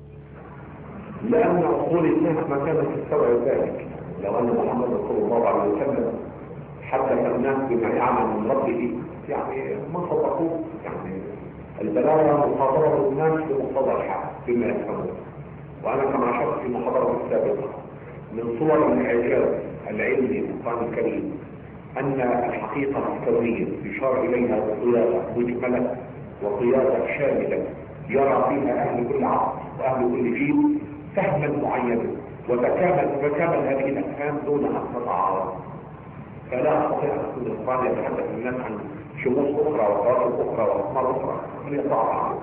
لأن عقول الناس ما كانت تستوعب ذلك. لو أن محمد صلى الله عليه وسلم حدث الناس بما يعلم من ربه يعني ما صدقوه. يعني البلاغة مخاطرة الناس بمقتضى الحال بما يفهمون. وأنا كما أشرت في محاضرة السابقة من صور الإعجاز العلمي في القرآن الكريم أن الحقيقة الكونية يشار إليها بقيادة مجملة وقيادة شاملة يرى فيها أهل كل عصر وأهل كل جيل فهما معينا، وتكامل تكامل هذه الأفهام دون أن تتعارض. فلا أستطيع أن أقول القرآن يتحدث الناس عن شموس أخرى وكواكب أخرى وأقمار أخرى، هي صعبة.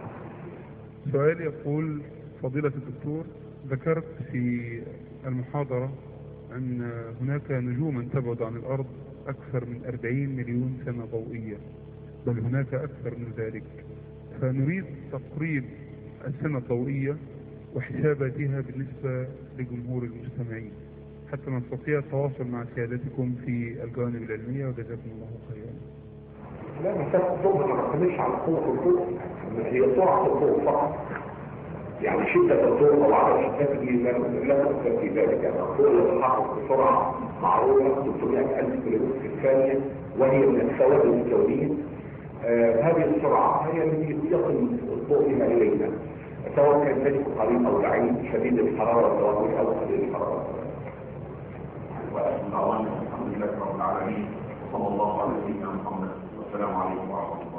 سؤال يقول: فضيلة الدكتور، ذكرت في المحاضرة أن هناك نجوما تبعد عن الأرض أكثر من أربعين مليون سنة ضوئية، بل هناك أكثر من ذلك، فنريد تقريب السنة الضوئية وحساباتها بالنسبة لجمهور المستمعين حتى نستطيع التواصل مع سيادتكم في الجوانب العلمية، وجزاكم الله خيرا. لا مسافة الضوء ما نعتمدش على قوة الضوء، هي سرعة الضوء فقط. يعني شدة الضوء أو عدد شدته لا تؤثر في ذلك. يعني الضوء يتحرك بسرعة معروفة ثلاثمائة ألف كيلومتر في الثانية، وهي من الثوابت الكونية. آه هذه السرعة هي التي يصل الضوء بها إلينا، سواء كان ذلك قريب أو بعيد، شديد الحرارة أو قليل الحرارة. وأسمع الحمد لله رب العالمين، وصلى الله على سيدنا محمد، والسلام عليكم ورحمة الله.